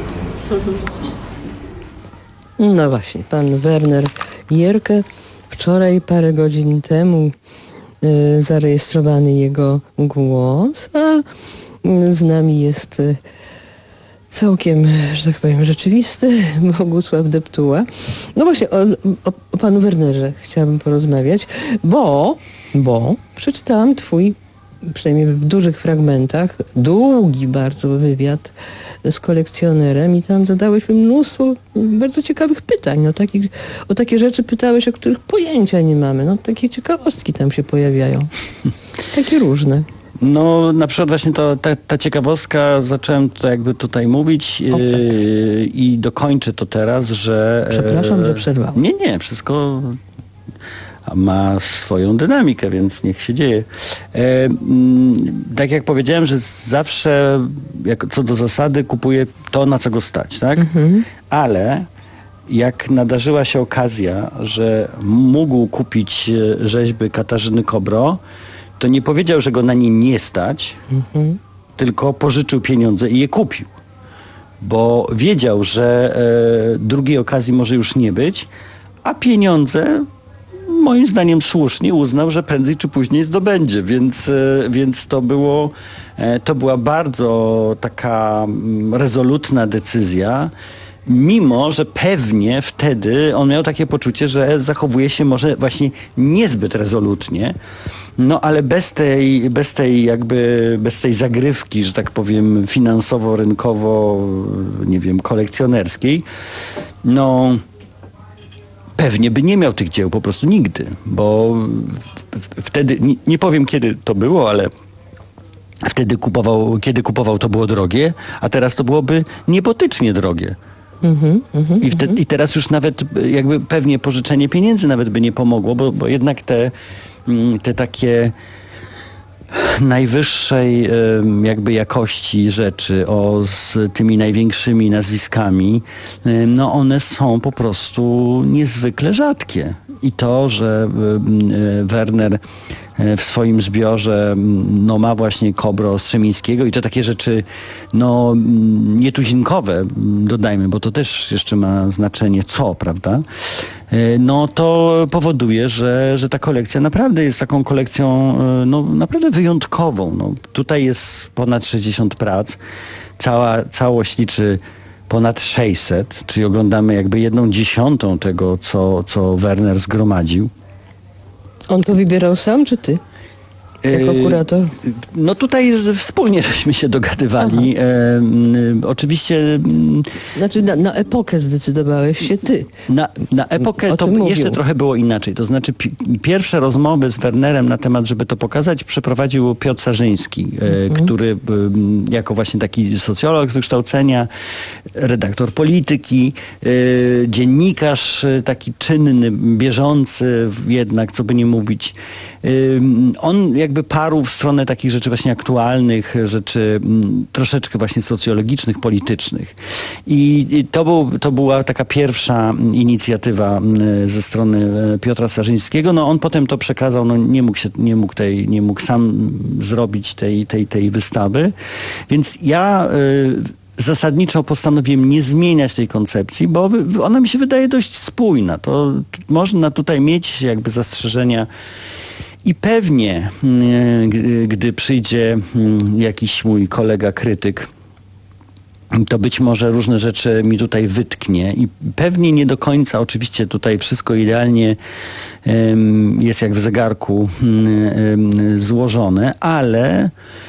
No właśnie, pan Werner Jerke, wczoraj parę godzin temu y, zarejestrowany jego głos, a y, z nami jest y, całkiem, że tak powiem, rzeczywisty Bogusław Deptuła. No właśnie, o, o, o panu Wernerze chciałabym porozmawiać, bo, bo przeczytałam twój, przynajmniej w dużych fragmentach, długi bardzo wywiad z kolekcjonerem i tam zadałeś mi mnóstwo bardzo ciekawych pytań. No, takich, o takie rzeczy pytałeś, o których pojęcia nie mamy. No, takie ciekawostki tam się pojawiają. Takie różne. No na przykład właśnie to, ta, ta ciekawostka, zacząłem to jakby tutaj mówić yy, i dokończę to teraz, że... Przepraszam, yy, że przerwałem. Nie, nie, wszystko ma swoją dynamikę, więc niech się dzieje. E, m, tak jak powiedziałem, że zawsze jak, co do zasady kupuję to, na co go stać, tak? Mhm. Ale jak nadarzyła się okazja, że mógł kupić rzeźby Katarzyny Kobro, to nie powiedział, że go na nie nie stać, mhm. tylko pożyczył pieniądze i je kupił. Bo wiedział, że e, drugiej okazji może już nie być, a pieniądze moim zdaniem słusznie uznał, że prędzej czy później zdobędzie, więc, więc to było, to była bardzo taka rezolutna decyzja, mimo że pewnie wtedy on miał takie poczucie, że zachowuje się może właśnie niezbyt rezolutnie, no ale bez tej, bez tej jakby, bez tej zagrywki, że tak powiem finansowo-rynkowo, nie wiem, kolekcjonerskiej, no pewnie by nie miał tych dzieł po prostu nigdy, bo wtedy, nie, nie powiem kiedy to było, ale wtedy kupował, kiedy kupował to było drogie, a teraz to byłoby niebotycznie drogie. Mm-hmm, mm-hmm, I, wtedy, mm-hmm. I teraz już nawet jakby pewnie pożyczenie pieniędzy nawet by nie pomogło, bo, bo jednak te, te takie najwyższej jakby jakości rzeczy o, z tymi największymi nazwiskami, no one są po prostu niezwykle rzadkie. i to, że Werner w swoim zbiorze no, ma właśnie Kobro Strzemińskiego i to takie rzeczy no, nietuzinkowe, dodajmy, bo to też jeszcze ma znaczenie co, prawda? No to powoduje, że, że ta kolekcja naprawdę jest taką kolekcją no, naprawdę wyjątkową. No, tutaj jest ponad sześćdziesiąt prac, cała całość liczy ponad sześćset, czyli oglądamy jakby jedną dziesiątą tego, co, co Werner zgromadził. On to wybierał sam, czy ty? Jako kurator? No tutaj wspólnie żeśmy się dogadywali. E, oczywiście... Znaczy na, na epokę zdecydowałeś się ty. Na, na epokę to jeszcze trochę było inaczej. To znaczy pi- pierwsze rozmowy z Wernerem na temat, żeby to pokazać, przeprowadził Piotr Sarzyński, e, mhm. który e, jako właśnie taki socjolog z wykształcenia, redaktor polityki, e, dziennikarz e, taki czynny, bieżący jednak, co by nie mówić. E, on jak jakby parł w stronę takich rzeczy właśnie aktualnych, rzeczy m, troszeczkę właśnie socjologicznych, politycznych. I, i to, był, to była taka pierwsza inicjatywa m, ze strony Piotra Sarzyńskiego. No on potem to przekazał, no nie mógł się, nie mógł tej, nie mógł sam zrobić tej, tej, tej wystawy. Więc ja y, zasadniczo postanowiłem nie zmieniać tej koncepcji, bo ona mi się wydaje dość spójna. To można tutaj mieć jakby zastrzeżenia. I pewnie, gdy przyjdzie jakiś mój kolega krytyk, to być może różne rzeczy mi tutaj wytknie i pewnie nie do końca, oczywiście tutaj wszystko idealnie jest jak w zegarku złożone, ale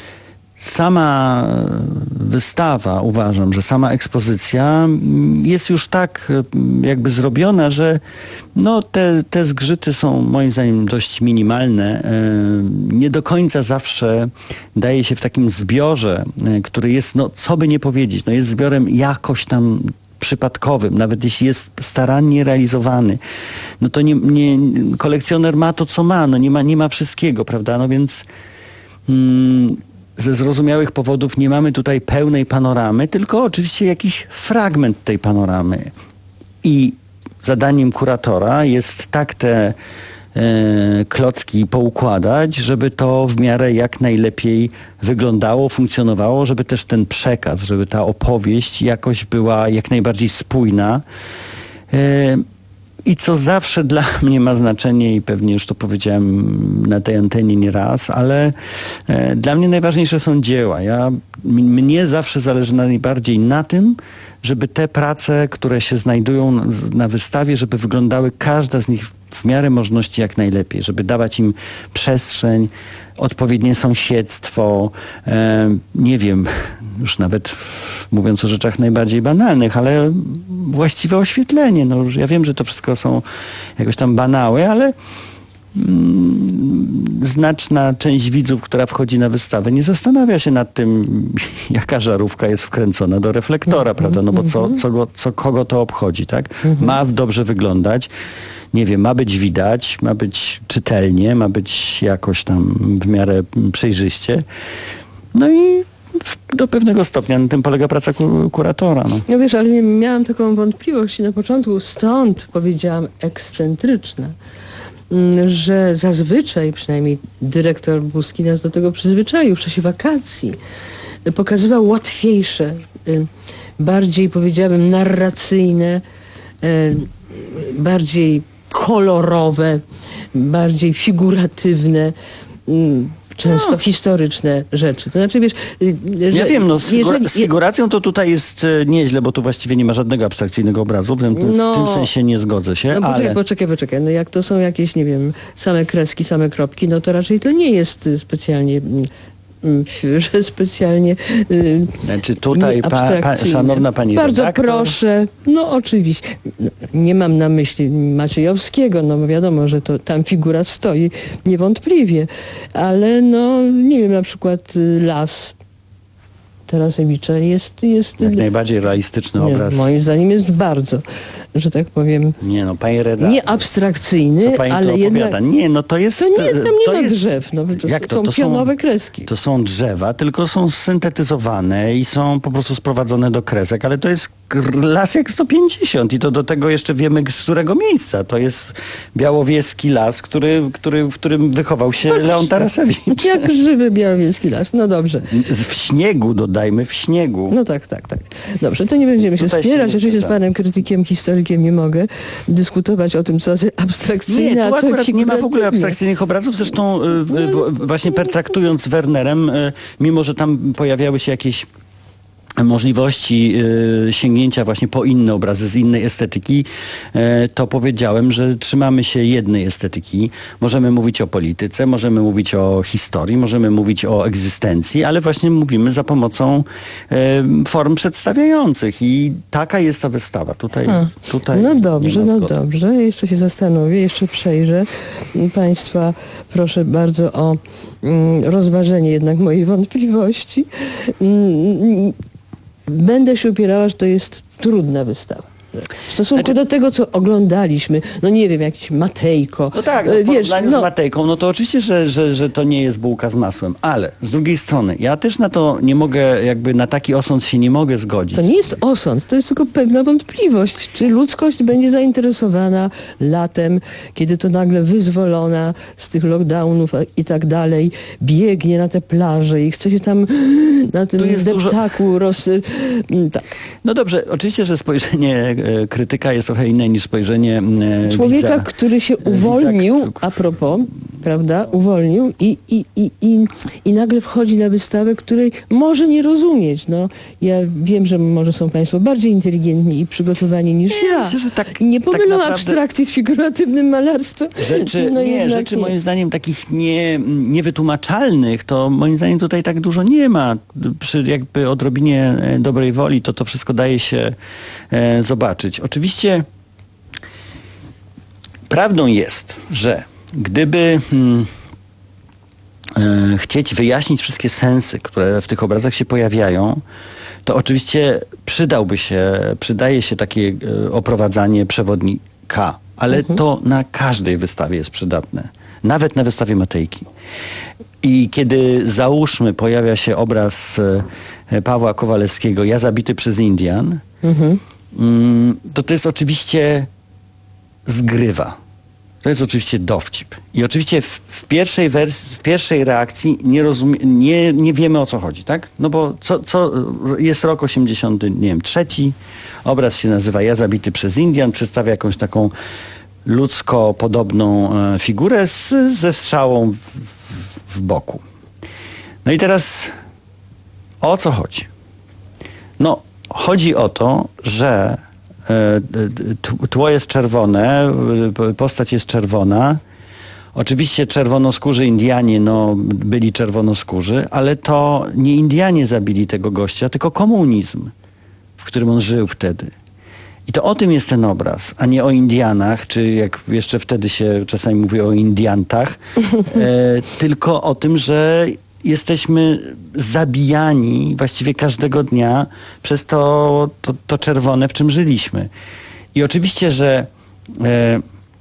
sama wystawa, uważam, że sama ekspozycja jest już tak jakby zrobiona, że no te, te zgrzyty są moim zdaniem dość minimalne. Nie do końca zawsze daje się w takim zbiorze, który jest, no co by nie powiedzieć, no jest zbiorem jakoś tam przypadkowym, nawet jeśli jest starannie realizowany, no to nie, nie, kolekcjoner ma to, co ma, no nie ma, nie ma wszystkiego, prawda, no więc hmm, ze zrozumiałych powodów nie mamy tutaj pełnej panoramy, tylko oczywiście jakiś fragment tej panoramy. I zadaniem kuratora jest tak te e, klocki poukładać, żeby to w miarę jak najlepiej wyglądało, funkcjonowało, żeby też ten przekaz, żeby ta opowieść jakoś była jak najbardziej spójna. E, I co zawsze dla mnie ma znaczenie i pewnie już to powiedziałem na tej antenie nie raz, ale e, dla mnie najważniejsze są dzieła. Ja, m- mnie zawsze zależy najbardziej na tym, żeby te prace, które się znajdują na, na wystawie, żeby wyglądały każda z nich w miarę możliwości jak najlepiej, żeby dawać im przestrzeń, odpowiednie sąsiedztwo, e, nie wiem, już nawet mówiąc o rzeczach najbardziej banalnych, ale właściwe oświetlenie. No, ja wiem, że to wszystko są jakoś tam banały, ale mm, znaczna część widzów, która wchodzi na wystawę, nie zastanawia się nad tym, jaka żarówka jest wkręcona do reflektora, mm-hmm, prawda? No bo co, co, go, co kogo to obchodzi, tak? Mm-hmm. Ma dobrze wyglądać. Nie wiem, ma być widać, ma być czytelnie, ma być jakoś tam w miarę przejrzyście. No i do pewnego stopnia na tym polega praca ku- kuratora. No. no wiesz, ale miałam taką wątpliwość na początku, stąd powiedziałam ekscentryczna, że zazwyczaj, przynajmniej dyrektor Buski nas do tego przyzwyczaił w czasie wakacji, pokazywał łatwiejsze, bardziej powiedziałabym narracyjne, bardziej kolorowe, bardziej figuratywne, często no. historyczne rzeczy. To znaczy, wiesz... Że ja wiem, no z, figura- jeżeli... z figuracją to tutaj jest e, nieźle, bo tu właściwie nie ma żadnego abstrakcyjnego obrazu, w tym, no. w tym sensie nie zgodzę się, no, ale... Poczekaj, poczekaj, poczekaj. No jak to są jakieś, nie wiem, same kreski, same kropki, no to raczej to nie jest specjalnie... że specjalnie yy, znaczy tutaj, pa, pa, szanowna pani bardzo redaktor. proszę, no oczywiście, nie mam na myśli Maciejowskiego, no wiadomo, że to tam figura stoi niewątpliwie, ale no nie wiem, na przykład Las Tarasewicza jest... jest jak najbardziej realistyczny nie, obraz. Moim zdaniem jest bardzo że tak powiem, nie, no, pani redaktor, nie abstrakcyjny, co pani ale to jednak... opowiada? Nie, no to jest... To nie, tam nie to ma jest, drzew, no, to, jak to? są To pionowe są, kreski. To są drzewa, tylko są syntetyzowane i są po prostu sprowadzone do kresek, ale to jest las jak sto pięćdziesiąt i to do tego jeszcze wiemy z którego miejsca. To jest białowieski las, który, który, w którym wychował się Patrz, Leon Tarasewicz. Jak żywy białowieski las, no dobrze. W śniegu, dodajmy, w śniegu. No tak, tak, tak. Dobrze, to nie będziemy się Tutaj się spierać. nie Oczywiście z zgadzam. panem krytykiem, historykiem nie mogę dyskutować o tym, co jest abstrakcyjne, Nie, a tu co akurat nie ma w ogóle figuratywne. abstrakcyjnych obrazów. Zresztą y, y, w- właśnie pertraktując z Wernerem, y, mimo że tam pojawiały się jakieś możliwości y, sięgnięcia właśnie po inne obrazy z innej estetyki, y, to powiedziałem, że trzymamy się jednej estetyki. Możemy mówić o polityce, możemy mówić o historii, możemy mówić o egzystencji, ale właśnie mówimy za pomocą y, form przedstawiających i taka jest ta wystawa. Tutaj, A, tutaj no nie dobrze, ma no zgody. dobrze. Jeszcze się zastanowię, jeszcze przejrzę. Państwa proszę bardzo o mm, rozważenie jednak mojej wątpliwości. Mm, Będę się upierała, że to jest trudna wystawa. W stosunku Znaczy- do tego, co oglądaliśmy, no nie wiem, jakiś Matejko. No tak, no e, w porównaniu no, z Matejką, no to oczywiście, że, że, że to nie jest bułka z masłem, ale z drugiej strony, ja też na to nie mogę, jakby na taki osąd się nie mogę zgodzić. To nie jest osąd, to jest tylko pewna wątpliwość, czy ludzkość będzie zainteresowana latem, kiedy to nagle wyzwolona z tych lockdownów a- i tak dalej, biegnie na te plaże i chce się tam na tym Tu jest dużo- deptaku roz... Tak. No dobrze, oczywiście, że spojrzenie e, krytyka jest trochę inne niż spojrzenie e, Człowieka, widza. który się widza, uwolnił, k- a propos, prawda, uwolnił i, i, i, i, i nagle wchodzi na wystawę, której może nie rozumieć. No, ja wiem, że może są państwo bardziej inteligentni i przygotowani niż Nie, ja. myślę, że tak- I nie tak pomylą naprawdę- abstrakcji z figuratywnym malarstwem. Rzeczy, no nie, jednak rzeczy nie. moim zdaniem takich nie, niewytłumaczalnych, to moim zdaniem tutaj tak dużo nie ma. Przy jakby odrobinie e, dobrej woli to to wszystko daje się e, zobaczyć. Oczywiście prawdą jest, że gdyby hmm, e, chcieć wyjaśnić wszystkie sensy, które w tych obrazach się pojawiają, to oczywiście przydałby się, przydaje się takie e, oprowadzanie przewodnika, ale to na każdej wystawie jest przydatne. Nawet na wystawie Matejki. I kiedy załóżmy pojawia się obraz e, Pawła Kowalewskiego Ja zabity przez Indian, Mhm. mm, to to jest oczywiście zgrywa. To jest oczywiście dowcip. I oczywiście w, w pierwszej wersji, w pierwszej reakcji nie, rozumie, nie, nie wiemy o co chodzi, tak? No bo co, co jest rok osiemdziesiąty, nie wiem, trzeci. Obraz się nazywa Ja zabity przez Indian, przedstawia jakąś taką ludzko podobną e, figurę z, ze strzałą w, w, w boku. No i teraz o co chodzi? No, chodzi o to, że e, t- tło jest czerwone, e, postać jest czerwona. Oczywiście czerwonoskórzy Indianie, no, byli czerwonoskórzy, ale to nie Indianie zabili tego gościa, tylko komunizm, w którym on żył wtedy. I to o tym jest ten obraz, a nie o Indianach, czy jak jeszcze wtedy się czasami mówi o Indiantach, e, tylko o tym, że jesteśmy zabijani właściwie każdego dnia przez to, to, to czerwone, w czym żyliśmy. I oczywiście, że e,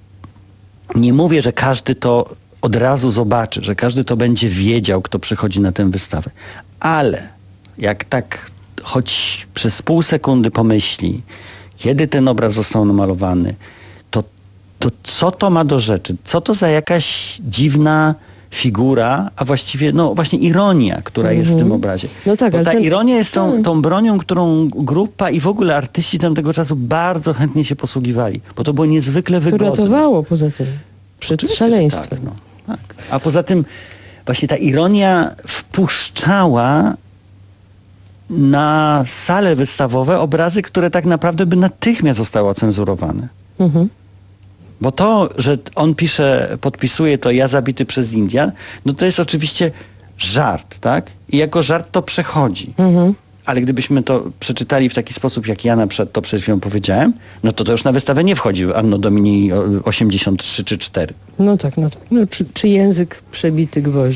nie mówię, że każdy to od razu zobaczy, że każdy to będzie wiedział, kto przychodzi na tę wystawę. Ale jak tak choć przez pół sekundy pomyśli, kiedy ten obraz został namalowany, to, to co to ma do rzeczy? Co to za jakaś dziwna figura, a właściwie, no właśnie ironia, która jest w tym obrazie. No tak, Bo ale ta ten- ironia jest tą, tak. tą bronią, którą grupa i w ogóle artyści tamtego czasu bardzo chętnie się posługiwali, bo to było niezwykle To wygodne. ratowało poza tym przed Oczywiście, że szaleństwem. Tak, no. tak. A poza tym właśnie ta ironia wpuszczała na sale wystawowe obrazy, które tak naprawdę by natychmiast zostały ocenzurowane. Mhm. Bo to, że on pisze, podpisuje to Ja zabity przez Indian, no to jest oczywiście żart, tak? I jako żart to przechodzi. Mhm. Ale gdybyśmy to przeczytali w taki sposób, jak ja na przykład to przed chwilą powiedziałem, no to to już na wystawę nie wchodzi Anno Domini osiemdziesiąt trzy czy cztery. No tak, no tak. No, czy, czy język przebity gwoździem.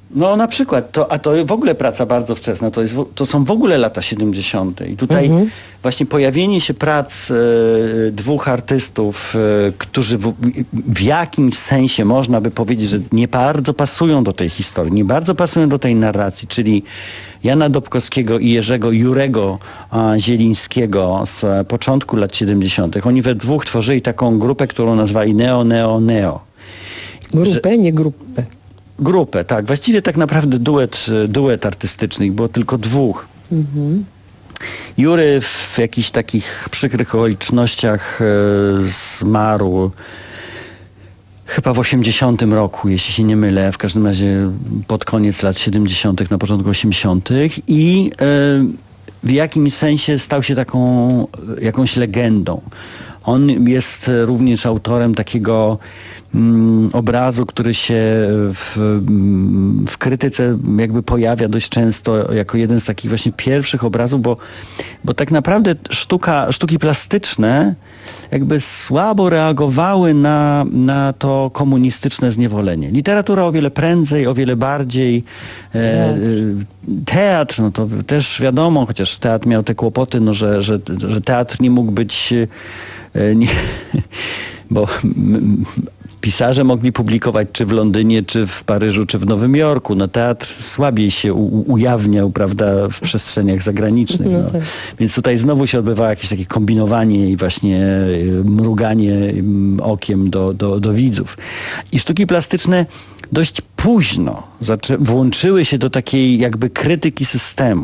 No na przykład, to, a to w ogóle praca bardzo wczesna, to, jest, to są w ogóle lata siedemdziesiąte. I tutaj mhm. właśnie pojawienie się prac e, dwóch artystów, e, którzy w, w jakimś sensie można by powiedzieć, że nie bardzo pasują do tej historii, nie bardzo pasują do tej narracji, czyli Jana Dobkowskiego i Jerzego Jurego a, Zielińskiego z początku lat siedemdziesiątych. Oni we dwóch tworzyli taką grupę, którą nazwali Neo, Neo, Neo. Grupę, że... nie grupę. Grupę, tak. Właściwie tak naprawdę duet, duet artystyczny, ich było tylko dwóch. Mhm. Jury w jakichś takich przykrych okolicznościach e, zmarł chyba w osiemdziesiątym roku, jeśli się nie mylę, w każdym razie pod koniec lat siedemdziesiątych, na początku osiemdziesiątych i e, w jakimś sensie stał się taką jakąś legendą. On jest również autorem takiego mm, obrazu, który się w, w krytyce jakby pojawia dość często jako jeden z takich właśnie pierwszych obrazów, bo, bo tak naprawdę sztuka, sztuki plastyczne jakby słabo reagowały na, na to komunistyczne zniewolenie. Literatura o wiele prędzej, o wiele bardziej. E, teatr, no to też wiadomo, chociaż teatr miał te kłopoty, no, że, że, że teatr nie mógł być e, nie, bo m, pisarze mogli publikować czy w Londynie, czy w Paryżu, czy w Nowym Jorku. No teatr słabiej się u, ujawniał, prawda, w przestrzeniach zagranicznych. No. No. Więc tutaj znowu się odbywało jakieś takie kombinowanie i właśnie mruganie okiem do, do, do widzów. I sztuki plastyczne dość późno zaczę- włączyły się do takiej jakby krytyki systemu.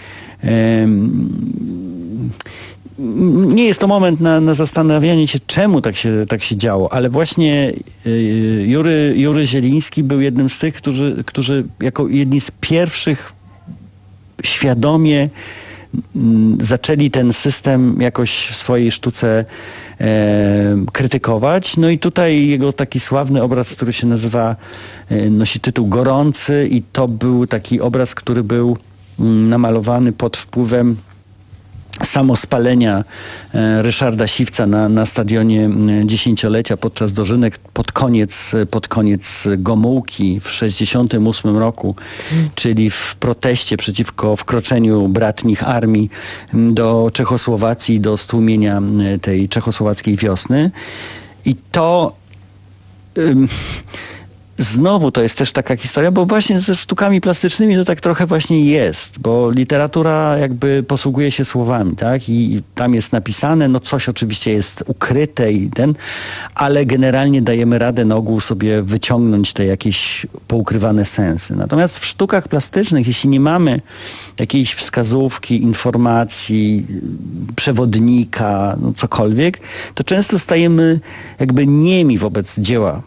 Um, Nie jest to moment na, na zastanawianie się, czemu tak się, tak się działo, ale właśnie y, Jury, Jury Zieliński był jednym z tych, którzy, którzy jako jedni z pierwszych świadomie m, zaczęli ten system jakoś w swojej sztuce e, krytykować. No i tutaj jego taki sławny obraz, który się nazywa, e, nosi tytuł Gorący i to był taki obraz, który był m, namalowany pod wpływem samospalenia Ryszarda Siwca na, na stadionie dziesięciolecia podczas dożynek pod koniec, pod koniec Gomułki w sześćdziesiątym ósmym roku, hmm. czyli w proteście przeciwko wkroczeniu bratnich armii do Czechosłowacji, do stłumienia tej czechosłowackiej wiosny. I to ym, znowu to jest też taka historia, bo właśnie ze sztukami plastycznymi to tak trochę właśnie jest, bo literatura jakby posługuje się słowami, tak? I tam jest napisane, no coś oczywiście jest ukryte i ten, ale generalnie dajemy radę na ogół sobie wyciągnąć te jakieś poukrywane sensy. Natomiast w sztukach plastycznych, jeśli nie mamy jakiejś wskazówki, informacji, przewodnika, no cokolwiek, to często stajemy jakby niemi wobec dzieła.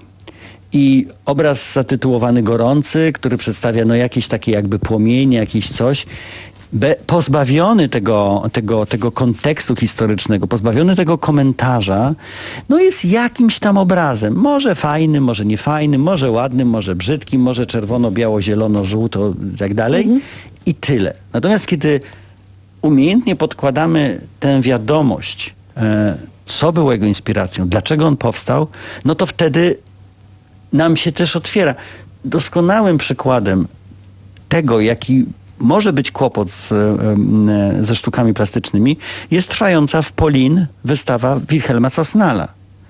I obraz zatytułowany Gorący, który przedstawia no jakieś takie jakby płomienie, jakieś coś, be, pozbawiony tego, tego, tego kontekstu historycznego, pozbawiony tego komentarza, no jest jakimś tam obrazem. Może fajnym, może niefajnym, może ładnym, może brzydkim, może czerwono, biało, zielono, żółto i tak dalej. Mhm. I tyle. Natomiast kiedy umiejętnie podkładamy tę wiadomość, e, co było jego inspiracją, dlaczego on powstał, no to wtedy nam się też otwiera. Doskonałym przykładem tego, jaki może być kłopot z, ze sztukami plastycznymi, jest trwająca w Polin wystawa Wilhelma Sosnala.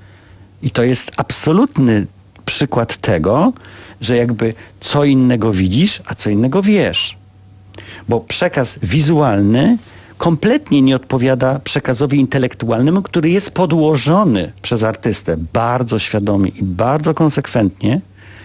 I to jest absolutny przykład tego, że jakby co innego widzisz, a co innego wiesz. Bo przekaz wizualny kompletnie nie odpowiada przekazowi intelektualnemu, który jest podłożony przez artystę bardzo świadomie i bardzo konsekwentnie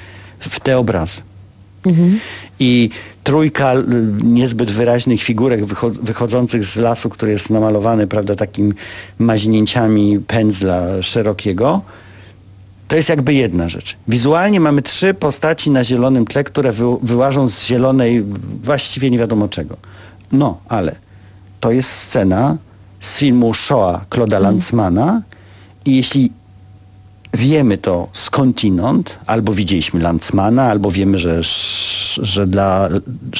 w te obrazy. Mhm. I trójka niezbyt wyraźnych figurek wycho- wychodzących z lasu, który jest namalowany, prawda, takimi maźnięciami pędzla szerokiego, to jest jakby jedna rzecz. Wizualnie mamy trzy postaci na zielonym tle, które wy- wyłażą z zielonej właściwie nie wiadomo czego. No, ale to jest scena z filmu Shoah Claude'a Lanzmana i jeśli wiemy to skądinąd, albo widzieliśmy Lanzmana, albo wiemy, że, że dla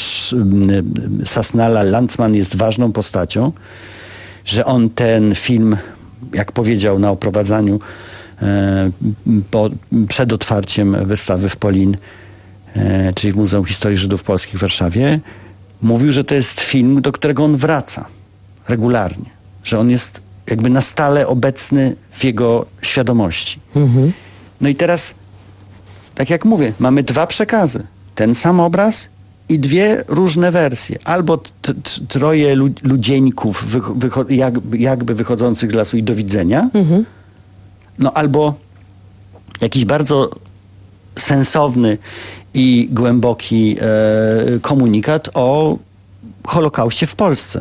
Sosnala Lanzman jest ważną postacią, że on ten film, jak powiedział na oprowadzaniu e, po, przed otwarciem wystawy w Polin, e, czyli w Muzeum Historii Żydów Polskich w Warszawie, mówił, że to jest film, do którego on wraca regularnie, że on jest jakby na stale obecny w jego świadomości. Mhm. No i teraz, tak jak mówię, mamy dwa przekazy. Ten sam obraz i dwie różne wersje. Albo t- t- troje lu- ludzieńków wycho- wycho- jakby, jakby wychodzących z lasu i do widzenia, mhm. no albo jakiś bardzo sensowny i głęboki e, komunikat o Holokauście w Polsce.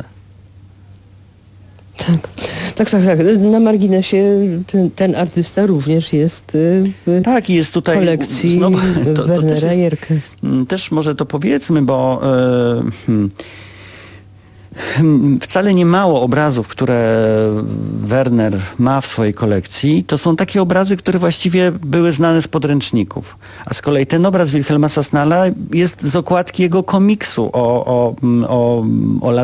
Tak, tak, tak, tak. Na marginesie ten, ten artysta również jest w tak, jest tutaj kolekcji znowu, to, to Wernera też, Jerkę. Też może to powiedzmy, bo e, hmm, wcale nie mało obrazów, które Werner ma w swojej kolekcji, to są takie obrazy, które właściwie były znane z podręczników. A z kolei ten obraz Wilhelma Sasnala jest z okładki jego komiksu o, o, o, o